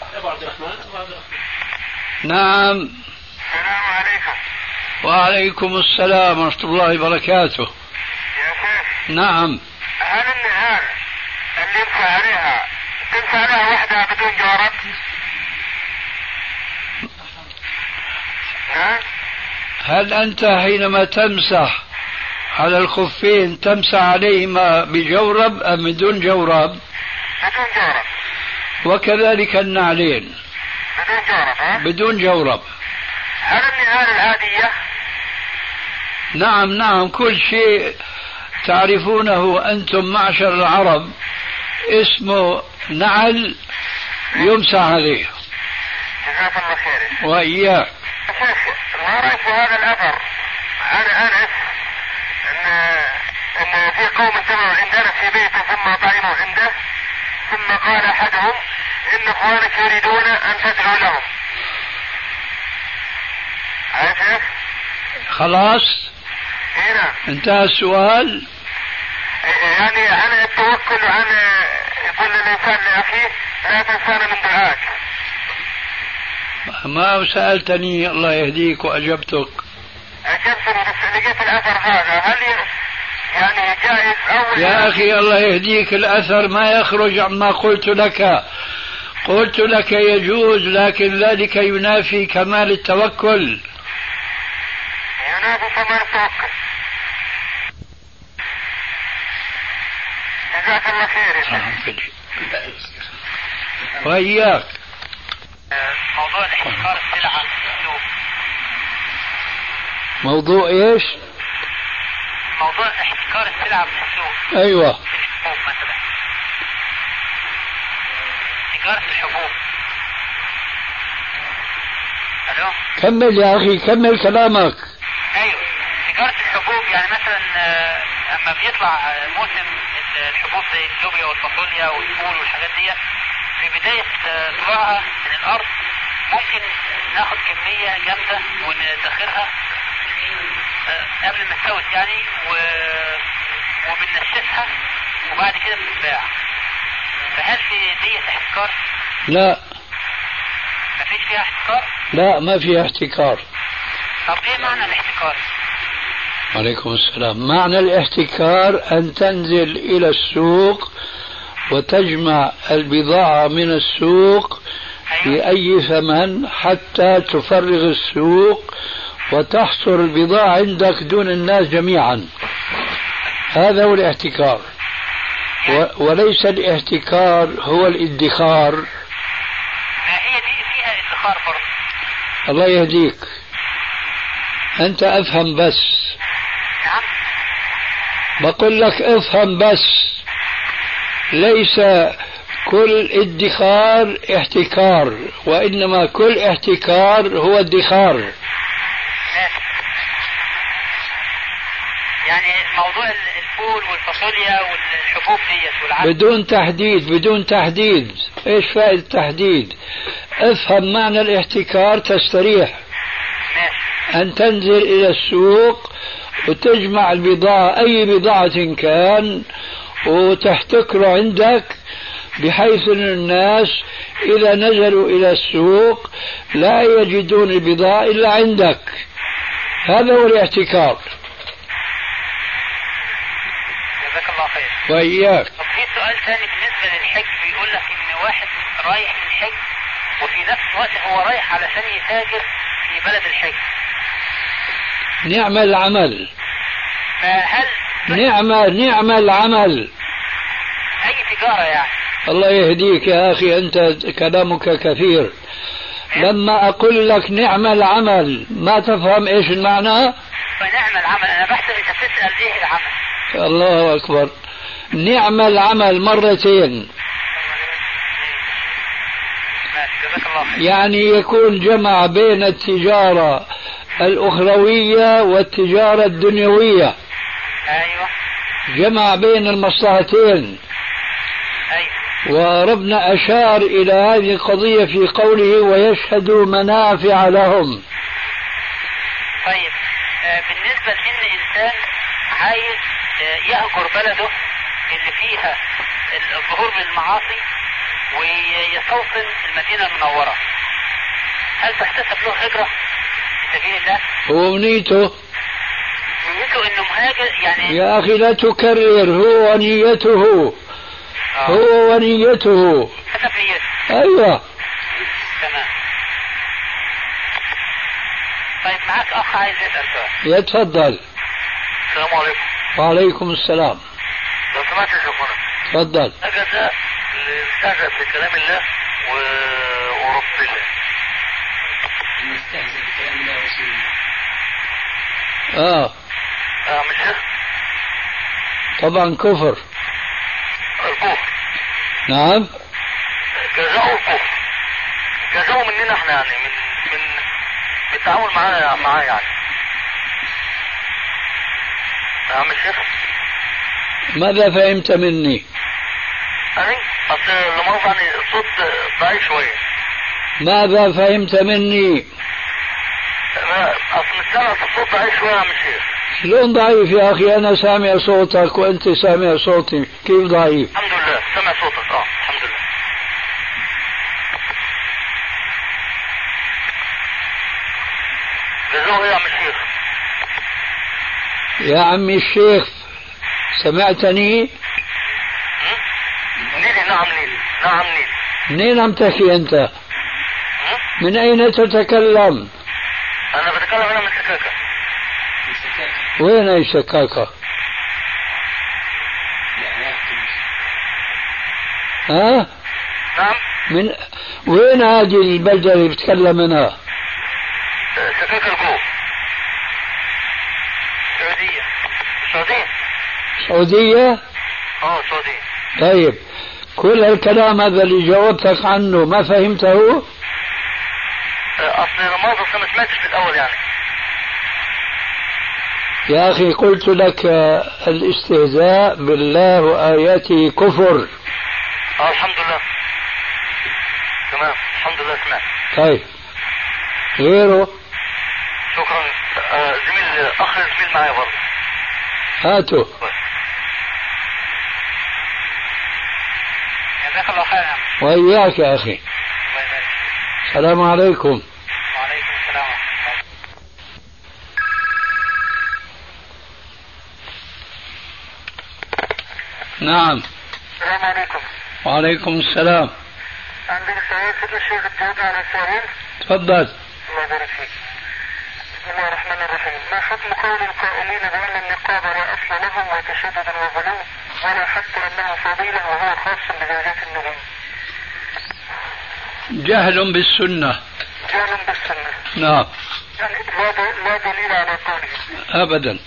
S3: نعم.
S6: السلام عليكم.
S3: وعليكم السلام ورحمة الله وبركاته.
S6: يا شيخ.
S3: نعم.
S6: هل النهار اللي تنفع عليها وحدها بدون جورب؟
S3: هل أنت حينما تمسح على الخفين تمسح عليهما بجورب أم بدون جورب؟
S6: بدون جورب.
S3: وكذلك النعلين.
S6: بدون جورب ها؟
S3: بدون جورب.
S6: هل النعال العادية؟
S3: نعم كل شيء تعرفونه أنتم معشر العرب اسمه نعل يمسح عليه.
S6: جزاك الله خير.
S3: وإياك.
S6: شيخ ما رأيك في هذا الأثر؟ أنا أعرف أن في قوم اجتمعوا عندنا في بيته ثم طعموا عنده ثم قال أحدهم إن إخوانك يريدون أن تدعو لهم. عارف؟
S3: خلاص
S6: هنا
S3: انتهى السؤال.
S6: يعني أنا التوكل على يقول الإنسان لأخيه لا تنسانا من دعاك.
S3: ما سألتني الله يهديك وأجبتك.
S6: أجبتني بس لقيت الأثر هذا هل يعني جائز أو
S3: يا أخي الله يهديك الأثر ما يخرج عما قلت لك. قلت لك يجوز لكن ذلك ينافي كمال التوكل.
S6: ينافي كمال التوكل. جزاك الله خير.
S3: وإياك.
S6: موضوع الاحتكار السلعة في السوق.
S3: موضوع ايش؟
S6: موضوع احتكار السلعة في السوق.
S3: ايوه.
S6: في الحبوب مثلا. تجارة الحبوب. الو.
S3: كمل يا اخي كمل كلامك.
S6: ايوه تجارة الحبوب يعني مثلا اما بيطلع موسم الحبوب زي اللوبيا والفاصوليا والفول والحاجات دي في بداية طلوعها من الارض ممكن ناخد كمية جامدة وندخرها قبل ما تسوت يعني وبننشفها وبعد كده بتتباع. فهل في دي احتكار؟
S3: لا.
S6: مفيش فيها احتكار؟
S3: لا ما فيها احتكار.
S6: طب ايه معنى الاحتكار؟
S3: عليكم السلام. معنى الاحتكار أن تنزل إلى السوق وتجمع البضاعة من السوق بأي ثمن حتى تفرغ السوق وتحصر البضاعة عندك دون الناس جميعا. هذا هو الاحتكار. وليس الاحتكار هو الادخار.
S6: هي دي فيها ادخار برضه.
S3: الله يهديك. أنت أفهم بس.
S6: نعم.
S3: بقول لك افهم بس. ليس كل ادخار احتكار وإنما كل احتكار هو ادخار.
S6: يعني موضوع الفول والفاصوليا والحبوب ديت والعدس
S3: بدون تحديد ايش فائدة التحديد؟ افهم معنى الاحتكار تستريح. أن تنزل إلى السوق وتجمع البضاعة أي بضاعة كان وتحتكر عندك بحيث أن الناس إذا نزلوا إلى السوق لا يجدون البضاعة إلا عندك. هذا هو الاحتكار.
S6: جزاك الله خير.
S3: وإياك.
S6: طب في سؤال ثاني بالنسبة للحج بيقول لك إن واحد رايح للحج وفي نفس الوقت هو رايح علشان يتاجر في بلد الحج.
S3: نعم العمل.
S6: فهل
S3: نعم العمل.
S6: أي تجارة يعني.
S3: الله يهديك يا أخي أنت كلامك كثير. لما أقول لك نعم العمل ما تفهم إيش المعنى؟
S6: فنعم العمل أنا بحسب أنت تسأل إيه العمل.
S3: الله أكبر. نعم العمل مرتين. يعني يكون جمع بين التجارة الأخروية والتجارة الدنيوية.
S6: أيوة.
S3: جمع بين المصلحتين.
S6: أيوة.
S3: وربنا أشار إلى هذه القضية في قوله ويشهدوا منافع لهم.
S6: طيب بالنسبة لأن إنسان عايز يهجر بلده اللي فيها الظهور بالمعاصي ويستوطن المدينة المنورة هل تحتسب له هجرة في سبيل الله؟
S3: هو نيته
S6: انه مهاجر يعني.
S3: يا اخي لا تكرر. هو ونيته. هو ونيته.
S6: حسب نيته.
S3: ايوه
S6: تمام. طيب معك اخ عايز يسأل سؤال.
S3: يتفضل.
S6: السلام عليكم.
S3: وعليكم السلام.
S6: لو سمحت يا شيخنا.
S3: تفضل.
S6: أجد الاستهزاء بكلام الله ورب الله
S5: نستهزئ بكلام الله ورسوله.
S6: مش شيخ؟
S3: طبعا كفر.
S6: الكفر.
S3: نعم.
S6: جزاؤه الكفر، جزاؤه مننا احنا يعني من بالتعامل معاه يعني. نعم الشيخ.
S3: ماذا فهمت مني؟
S6: يعني اصل لمؤاخذة يعني الصوت ضعيف شوية.
S3: ماذا فهمت مني؟
S6: اصل مش سامع الصوت ضعيف شوية يا عم الشيخ.
S3: شلون ضعيف يا أخي؟ أنا سامع صوتك وأنت سامع صوتي، كيف ضعيف؟
S6: الحمد لله سامع صوتك. الحمد لله. جزاؤه ايه يا عم الشيخ؟
S3: يا عمي الشيخ سمعتني؟
S6: نيلي. نعم نيلي. نعم نيلي.
S3: منين عم تحكي أنت؟ من أين تتكلم؟
S6: أنا بتكلم أنا من سكاكة.
S3: وين أي سكاكة؟ ها؟
S6: نعم.
S3: من وين هذه البلدة اللي بتكلم منها؟
S6: سكاكة الجو. سعودية.
S3: سعودية؟
S6: سعودية.
S3: طيب كل الكلام هذا اللي جاوبتك عنه ما فهمته؟
S6: أصل ما سمعتش في الأول يعني.
S3: يا أخي قلت لك الاستهزاء بالله وآياته كفر.
S6: الحمد لله. تمام الحمد لله سمعت.
S3: طيب غيره؟
S6: شكرا. زميل معي برضه.
S3: هاتوا.
S6: جزاك الله خير.
S3: وإياك يا أخي. السلام عليكم.
S6: وعليكم السلام.
S3: نعم.
S6: السلام عليكم.
S3: وعليكم السلام.
S6: عندي سؤال سيدنا الشيخ الجواب على السؤالين.
S3: تفضل.
S6: الله يبارك فيك. بسم الله الرحمن الرحيم. ما حكم قول القائلين بأن النقاب لا أصل له وتشدد وغلو ولا حتى أنه فضيلة وهو خاص بزوجات النبي؟
S3: جهل بالسنة.
S6: جهل بالسنة.
S3: نعم.
S6: يعني لا دليل على قوله.
S3: أبدا.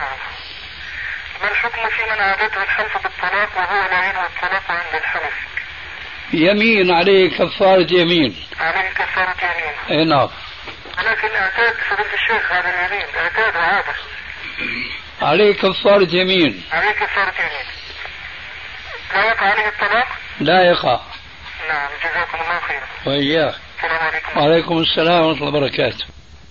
S6: ما الحكم في من عادته الحلف بالطلاق وهو لا ينوي الطلاق عند الحلف؟
S3: يمين عليه كفارة يمين.
S6: عليه كفارة يمين.
S3: اي نعم.
S6: ولكن اعتاد فضيلة الشيخ هذا اليمين، اعتاد وعاده.
S3: عليه كفارة يمين.
S6: عليه كفارة يمين. لا يقع عليه الطلاق؟
S3: لا يقع.
S6: نعم جزاكم الله خيرا.
S3: وإياك.
S6: السلام عليكم.
S3: وعليكم السلام ورحمة الله وبركاته.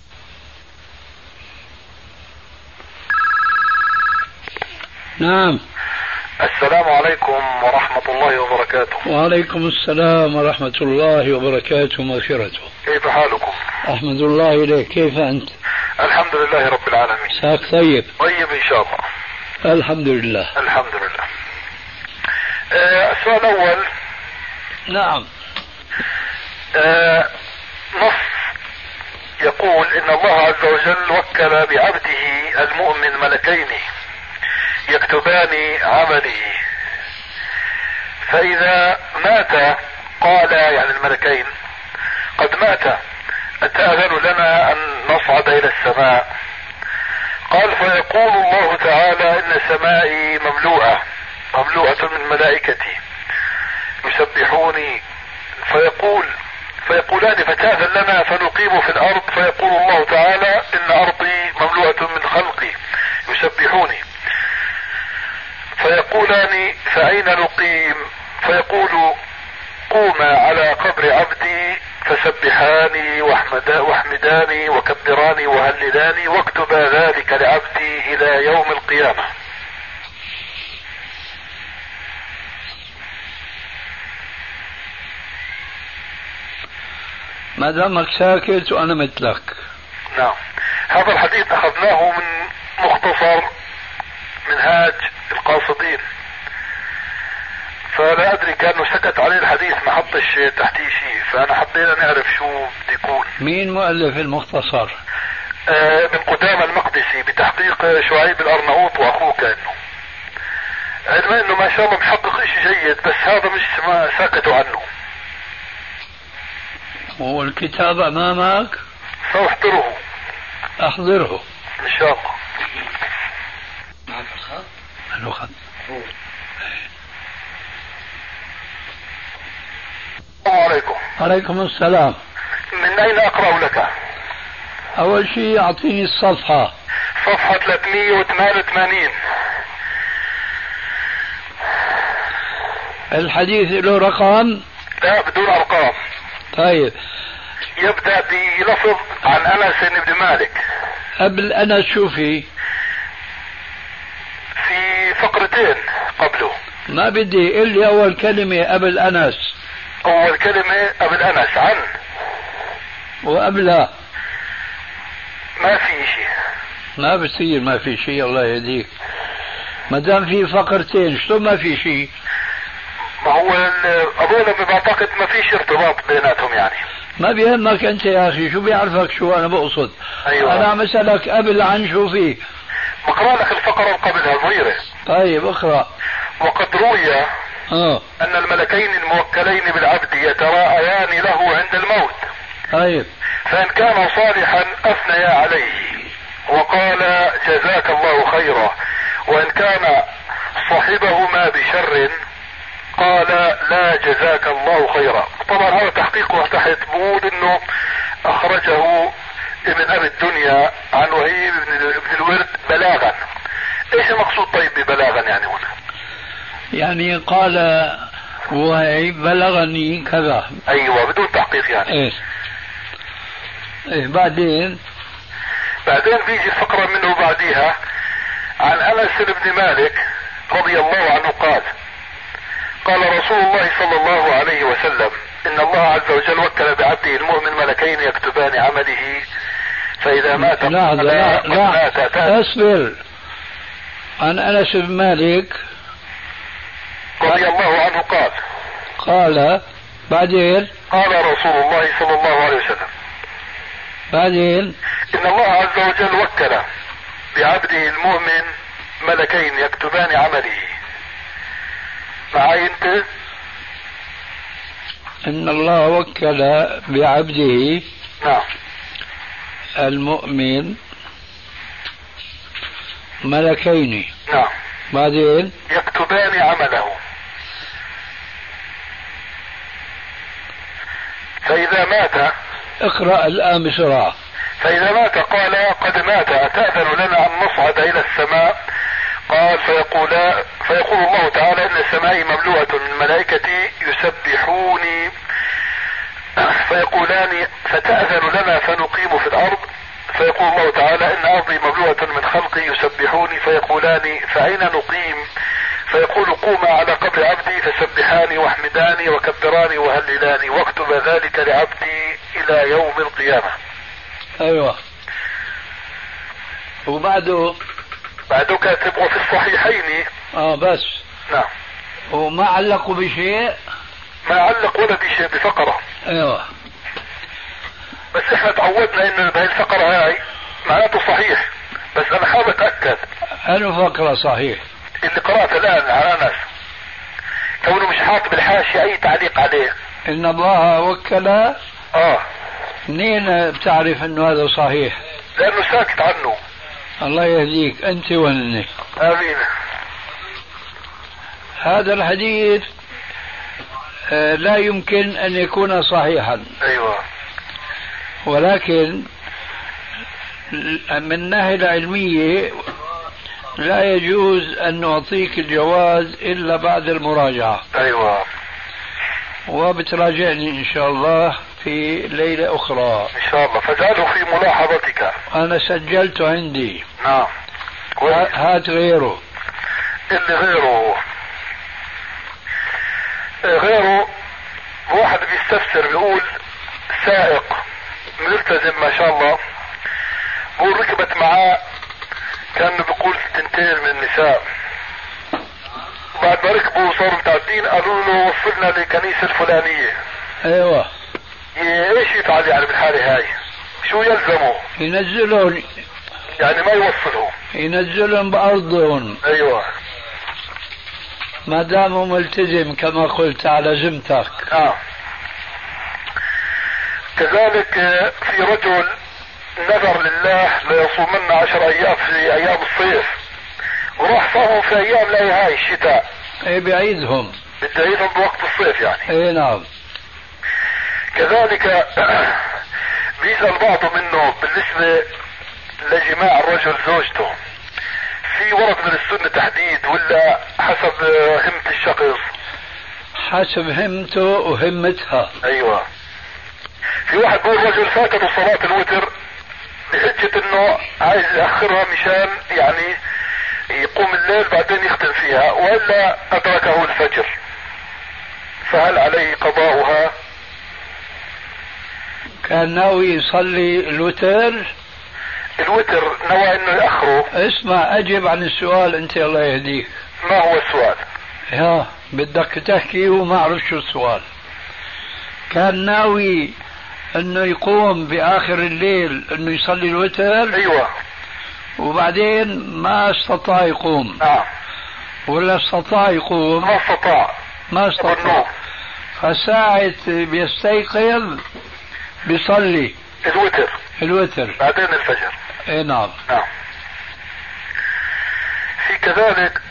S3: نعم.
S6: السلام عليكم ورحمة الله وبركاته.
S3: وعليكم السلام ورحمة الله وبركاته ومغفرته.
S6: كيف حالكم؟
S3: أحمد الله إليك، كيف أنت؟
S6: الحمد لله رب العالمين.
S3: ساك طيب؟
S6: طيب إن شاء الله.
S3: الحمد لله.
S6: الحمد لله. السؤال الأول.
S3: نعم.
S6: نص يقول إن الله عز وجل وكل بعبده المؤمن ملكين يكتبان عمله، فإذا مات قال يعني الملكين قد مات أتأذن لنا أن نصعد إلى السماء؟ قال فيقول الله تعالى إن سمائي مملوءة من ملائكتي يسبحوني، فيقولان فتأذن لنا فنقيم في الأرض، فيقول الله تعالى إن أرضي مملوءة من خلقي يسبحوني، فيقولان فأين نقيم؟ فيقول قوما على قبر عبدي فسبحاني واحمداني وكبراني وهللاني واكتبا ذلك لعبدي إلى يوم القيامة.
S3: ما دامك ساكت وأنا مثلك.
S6: نعم. هذا الحديث أخذناه من مختصر منهاج القاصدين، فلا أدري كأنه سكت عليه الحديث ما حطش تحتيه شيء، فأنا حبينا نعرف شو بده يكون.
S3: مين مؤلف المختصر؟
S6: ابن قدامة المقدسي بتحقيق شعيب الأرناؤوط وأخوه كأنه، علما أنه ما شاء الله محقق شيء جيد، بس هذا مش ما ساكتوا عنه.
S3: والكتاب أمامك؟
S6: سأحضره.
S3: أحضره
S6: إن شاء الله.
S1: معك الخط؟
S3: الخط.
S6: السلام عليكم.
S3: عليكم السلام.
S6: من أين أقرأ لك؟
S3: أول شيء أعطيني الصفحة.
S6: صفحة 388.
S3: الحديث له رقم؟
S6: لا بدون أرقام.
S3: طيب.
S6: يبدأ بلفظ عن أنس بن مالك.
S3: قبل أنس شو في
S6: فقرتين قبله.
S3: ما بدي قل لي أول كلمة قبل أنس.
S6: أول كلمة قبل أنس عن.
S3: وقبلها
S6: ما في شيء.
S3: ما بصير ما في شيء. الله يهديك. ما دام في فقرتين شلون ما في شيء؟
S6: ما هو أظن بعتقد ما فيش ارتباط بيناتهم يعني.
S3: ما بيهمك أنت يا أخي، شو بيعرفك شو أنا بقصد؟
S6: أيوة.
S3: أنا عم أسألك قبل عن شو فيه.
S6: بقرأ لك الفقرة اللي قبلها صغيرة.
S3: طيب اقرأ.
S6: وقد روي أن الملكين الموكلين بالعبد يتراءيان له عند الموت.
S3: طيب.
S6: فإن كان صالحا أثنيا عليه وقال جزاك الله خيرا، وإن كان صاحبهما بشر قال لا جزاك الله خيرا. طبعا هذا تحقيقه تحت بقول انه اخرجه ابن ابي الدنيا عن وهيب بن الورد بلاغا. ايش المقصود طيب ببلاغا يعني هنا؟
S3: يعني قال وهيب بلغني كذا.
S6: ايوه بدون تحقيق يعني.
S3: ايه بعدين
S6: بيجي الفقرة منه بعديها عن انس بن مالك رضي الله عنه قال رسول الله صلى الله عليه وسلم ان الله عز وجل وكل بعبده المؤمن ملكين يكتبان عمله فاذا مات
S3: لا اصبر. عن انس بن مالك
S6: رضي الله عنه
S3: قال بعدين
S6: قال رسول الله صلى الله عليه وسلم
S3: بعدين
S6: ان الله عز وجل وكل بعبده المؤمن ملكين يكتبان عمله. معي انت؟
S3: ان الله وكل بعبده
S6: نعم
S3: المؤمن ملكين.
S6: نعم.
S3: بعدين
S6: يكتبان عمله فإذا مات.
S3: اقرأ الآن بسرعة.
S6: فإذا مات قال قد مات أتأذن لنا أن نصعد إلى السماء؟ قال فيقول الله تعالى إن السماء مملوءة من ملائكتي يسبحوني فيقولان فتأذن لنا فنقيم في الأرض. فيقول الله تعالى إن أرضي مملوءة من خلقي يسبحوني فيقولان فأين نقيم؟ فيقول قوما على قبر عبدي فسبحاني واحمداني وكبراني وهللاني واكتب ذلك لعبدي إلى يوم القيامة.
S3: أيوة. وبعده
S6: كاتب وفي الصحيحين.
S3: بس.
S6: نعم.
S3: وما علقوا بشيء.
S6: ما علق ولا بشيء بفقرة.
S3: ايوه.
S6: بس احنا تعودنا ان بهي الفقرة هاي معناته صحيح، بس انا حابب اتأكد.
S3: انه فقرة صحيح؟
S6: اللي قرأت الان على ناس كونه مش حاط بالحاشية اي تعليق عليه.
S3: ان الله وكل. منين بتعرف انه هذا صحيح؟
S6: لانه ساكت عنه.
S3: الله يهديك انت واني.
S6: امين.
S3: هذا الحديث لا يمكن ان يكون صحيحا.
S6: ايوه.
S3: ولكن من الناحية العلمية لا يجوز ان نعطيك الجواز الا بعد المراجعة.
S6: ايوه.
S3: وبتراجعني ان شاء الله في ليلة اخرى
S6: ان شاء الله، فاجعله في ملاحظتك.
S3: انا سجلته عندي.
S6: نعم.
S3: هات غيره.
S6: اللي غيره واحد بيستفسر بيقول سائق ملتزم ما شاء الله، بيقول ركبت معاه كان بيقول 2 من النساء، بعد ما ركبوا صاروا متعدين قالوا له وصلنا للكنيسة الفلانية.
S3: ايوه.
S6: ايش يفعل يعني بالحالة هاي؟ شو يلزمه؟
S3: ينزلون
S6: يعني ما يوصلهم،
S3: ينزلهم بأرضهم.
S6: ايوه.
S3: ما دامه ملتزم كما قلت على ذمتك.
S6: كذلك في رجل نذر لله ليصومن 10 ايام في ايام الصيف، وراح صاموا في ايام لا هاي الشتاء.
S3: ايه بعيدهم.
S6: بده يعيدهم بوقت الصيف يعني.
S3: ايه نعم.
S6: كذلك بيسأل بعضه منه بالنسبة لجماع الرجل زوجته، في ورد من السنة تحديد ولا حسب همة الشخص؟
S3: حسب همته وهمتها.
S6: ايوه. في واحد بيقول رجل فاتته صلاة الوتر بحجة انه عايز يأخرها مشان يعني يقوم الليل بعدين يختم فيها، وإلا أدركه الفجر، فهل عليه قضاؤها؟
S3: كان ناوي يصلي الوتر.
S6: الوتر نوى انه يأخره.
S3: اسمع اجب عن السؤال انت الله يهديك.
S6: ما هو السؤال؟
S3: يا بدك تحكي وما اعرف شو السؤال. كان ناوي انه يقوم باخر الليل انه يصلي الوتر.
S6: ايوه.
S3: وبعدين ما استطاع يقوم.
S6: نعم.
S3: ولا استطاع يقوم. ما استطاع. فساعة بيستيقظ بيصلي الوتر
S6: بعدين الفجر.
S3: اي نعم.
S6: نعم. في كذلك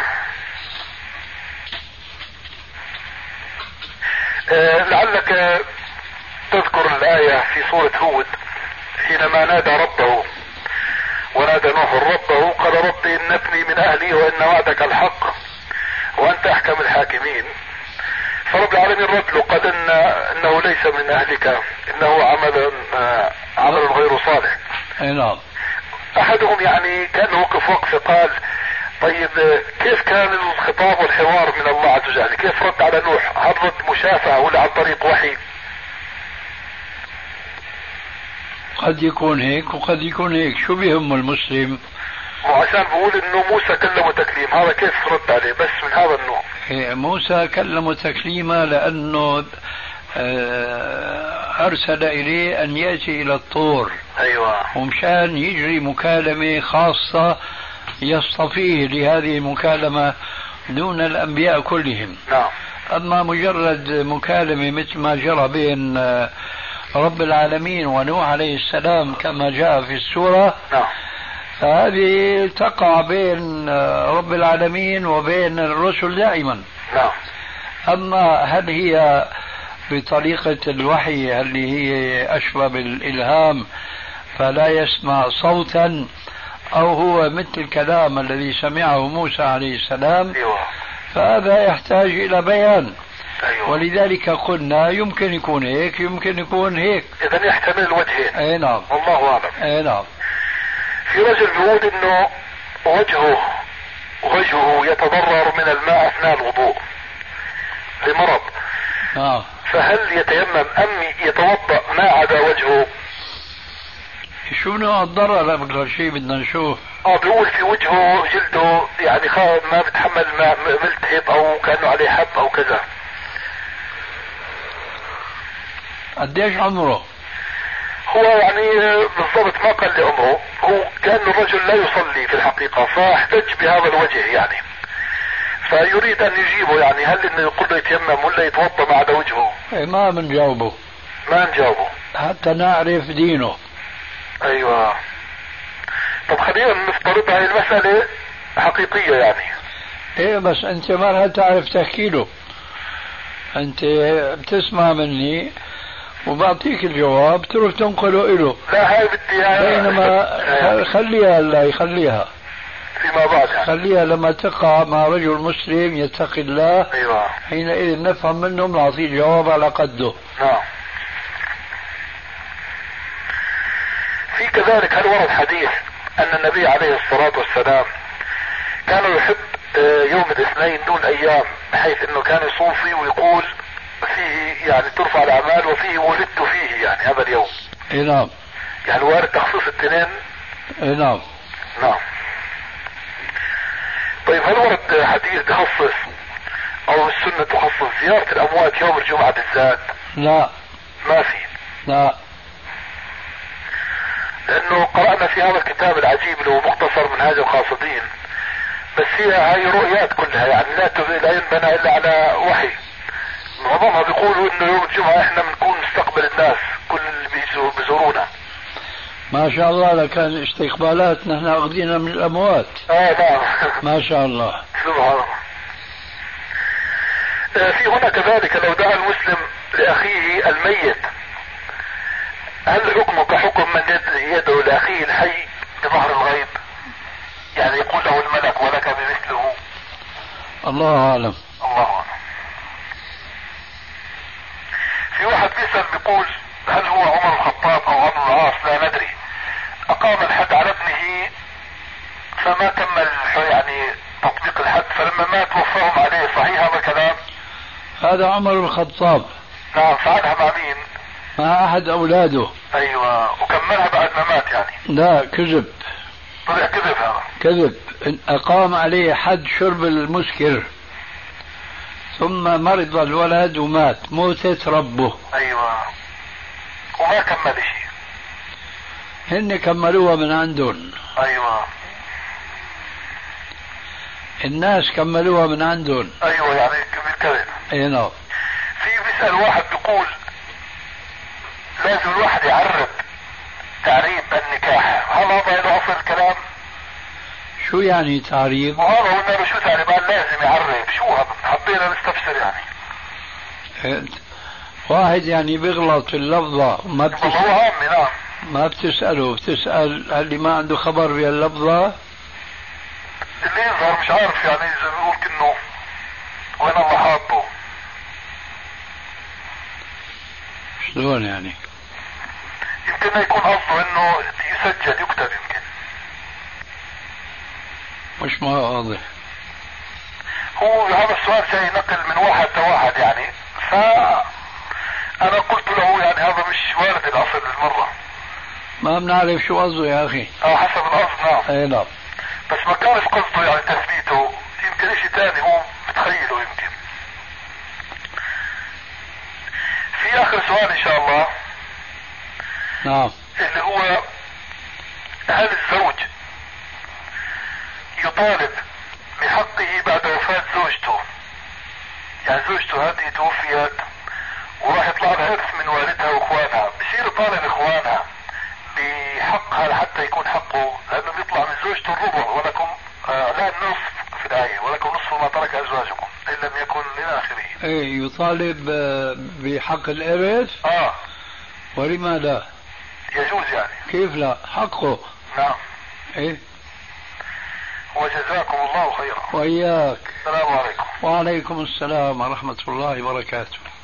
S6: لعلك تذكر الآية في سورة هود حينما نادى ربه، ونادى نوح ربه قال ربي إن ابني من أهلي وإن وعدك الحق وأنت أحكم الحاكمين. فرب العالمين رد له قال إنه ليس من أهلك، إنه عمل غير صالح.
S3: نعم.
S6: أحدهم يعني كان وقف وقفة قال طيب كيف كان الخطاب والحوار من الله عز وجل؟ كيف رد على نوح؟ هل رد مشافهة ولا عن طريق وحي؟
S3: قد يكون هيك وقد يكون هيك، شو بيهم المسلم؟
S6: وعشان بقول انه موسى كلمه تكليم، هذا كيف رد عليه بس من هذا النوع؟
S3: موسى كلمه تكليما لانه ارسل اليه ان ياتي الى الطور.
S6: ايوه.
S3: ومشان يجري مكالمه خاصه يصطفيه لهذه المكالمه دون الانبياء كلهم.
S6: نعم.
S3: اما مجرد مكالمه مثل ما جرى بين رب العالمين ونوح عليه السلام كما جاء في السورة.
S6: نعم.
S3: فهذه تقع بين رب العالمين وبين الرسل دائما.
S6: نعم.
S3: أما هل هي بطريقة الوحي اللي هي أشبه بالإلهام فلا يسمع صوتا، أو هو مثل الكلام الذي سمعه موسى عليه السلام؟
S6: أيوة.
S3: فهذا يحتاج إلى بيان.
S6: أيوة.
S3: ولذلك قلنا يمكن يكون هيك يمكن يكون هيك.
S6: إذا يحتمل الوجهين.
S3: أي نعم.
S6: والله أعلم.
S3: أي نعم.
S6: في رجل بيقول إنه وجهه يتضرر من الماء أثناء الوضوء لمرض. فهل يتيمم أم يتوضأ ما عدا وجهه؟
S3: شو نوع الضرر أكثر شيء بدنا نشوف.
S6: بيقول في وجهه جلده يعني ما بتحمل ما ملتهب أو كأنه عليه حب أو كذا.
S3: قديش عمره؟
S6: هو يعني بالضبط ما قال لي عمره، هو كان الرجل لا يصلي في الحقيقة فاحتج بهذا الوجه يعني، فيريد ان يجيبه يعني هل انه يقول له يتيمم ولا يتوضا ما عدا وجهه؟
S3: ما بنجاوبه.
S6: ما نجاوبه
S3: حتى نعرف دينه.
S6: ايوه. طب خلينا نفترض هاي المسألة حقيقية يعني.
S3: ايه بس انت ما رح تعرف تحكي له، انت بتسمع مني وبعطيك الجواب تروح تنقله إله.
S6: لا هاي بدي
S3: بينما خليها لا يخليها
S6: فيما بعد يعني.
S3: خليها لما تقع مع رجل مسلم يتقي الله.
S6: أيوة.
S3: حينئذ نفهم منهم نعطيه الجواب على قده.
S6: نعم. في كذلك هل ورد حديث أن النبي عليه الصلاة والسلام كان يحب يوم الاثنين دون أيام، بحيث أنه كان يصوم فيه ويقول فيه يعني ترفع الأعمال وفيه ولدت فيه يعني هذا اليوم.
S3: اي نعم.
S6: يعني وارد تخصيص الاثنين.
S3: اي نعم.
S6: نعم. طيب هل ورد حديث تخصص او السنة تخصص زيارة الاموات يوم الجمعة بالذات؟
S3: لا
S6: ما في.
S3: لا،
S6: لانه قرأنا في هذا الكتاب العجيب اللي هو مختصر منهاج القاصدين، بس هي رؤيات كلها يعني لا ينبنى الا على وحي. معظمها بيقولوا انه يوم الجمعة احنا بنكون نستقبل الناس كل اللي بيزورونا.
S3: ما شاء الله لكان استقبالات نحن أخذنا من الأموات.
S6: نعم.
S3: ما شاء الله.
S6: سبحان الله. في هنا كذلك لو دعا المسلم لأخيه الميت هل حكمه كحكم من يدعو لأخيه الحي بظهر الغيب؟ يعني يقول له الملك ولك بمثله.
S3: الله أعلم.
S6: الله أعلم. في واحد بيسأل بيقول هل هو عمر الخطاب أو عمرو بن العاص لا ندري أقام الحد على ابنه فما كمل يعني تطبيق الحد فلما مات وفاهم عليه، صحيح هذا الكلام؟
S3: هذا عمر الخطاب.
S6: نعم. فعلها مع مين؟
S3: مع أحد أولاده.
S6: أيوة. وكملها بعد ما مات يعني؟
S3: لا كذب.
S6: طلع كذب هذا.
S3: كذب. أقام عليه حد شرب المسكر ثم مرض الولد ومات موتة ربه.
S6: أيوة. وما كمل شيء.
S3: هن كملوها من عندهم.
S6: أيوة.
S3: الناس كملوها من عندهم.
S6: أيوة يعني بالكذب.
S3: اي نعم.
S6: في بيسأل واحد بيقول لازم الواحد يعرب تعريب النكاح، هل هذا له أصل الكلام؟
S3: شو يعني تعريب؟
S6: وهذا قلنا شو تعريب؟ قال لازم يعرب. شو هذا؟ حبينا نستفسر يعني.
S3: واحد يعني بيغلط في اللفظة ما
S6: هو عامي. نعم.
S3: ما بتسأله، بتسأل اللي ما عنده خبر بهاللفظة
S6: اللي يظهر مش عارف يعني زي ما بيقول كأنه وين الله حاطه.
S3: شلون يعني؟
S6: يمكن يكون قصده انه يسجل يكتب يمكن.
S3: مش ما واضح.
S6: هو هذا السؤال جاي نقل من واحد لواحد يعني، فأنا قلت له يعني هذا مش وارد الأصل بالمرة.
S3: ما بنعرف شو قصده يا أخي.
S6: حسب القصد. نعم.
S3: اي نعم.
S6: بس ما كانش قصده يعني تثبيته، يمكن اشي تاني هو بتخيله يمكن. في آخر سؤال إن شاء الله.
S3: نعم.
S6: اللي هو هل الزوج يطالب بحقه بعد وفاة زوجته؟ يعني زوجته هذه توفيت وراح يطلع لها إرث من والدها واخوانها، بصير يطالب اخوانها بحقها لحتى يكون حقه، لانه بيطلع من زوجته الربع ولكم لا النصف في الآية، ولكم نصف ما ترك ازواجكم ان لم يكن الى اخره.
S3: ايه يطالب بحق الإرث. ولما لا؟
S6: يجوز يعني.
S3: كيف لا؟ حقه.
S6: نعم.
S3: ايه.
S6: وجزاكم الله خيرا.
S3: وإياك.
S6: السلام عليكم.
S3: وعليكم السلام ورحمة الله وبركاته.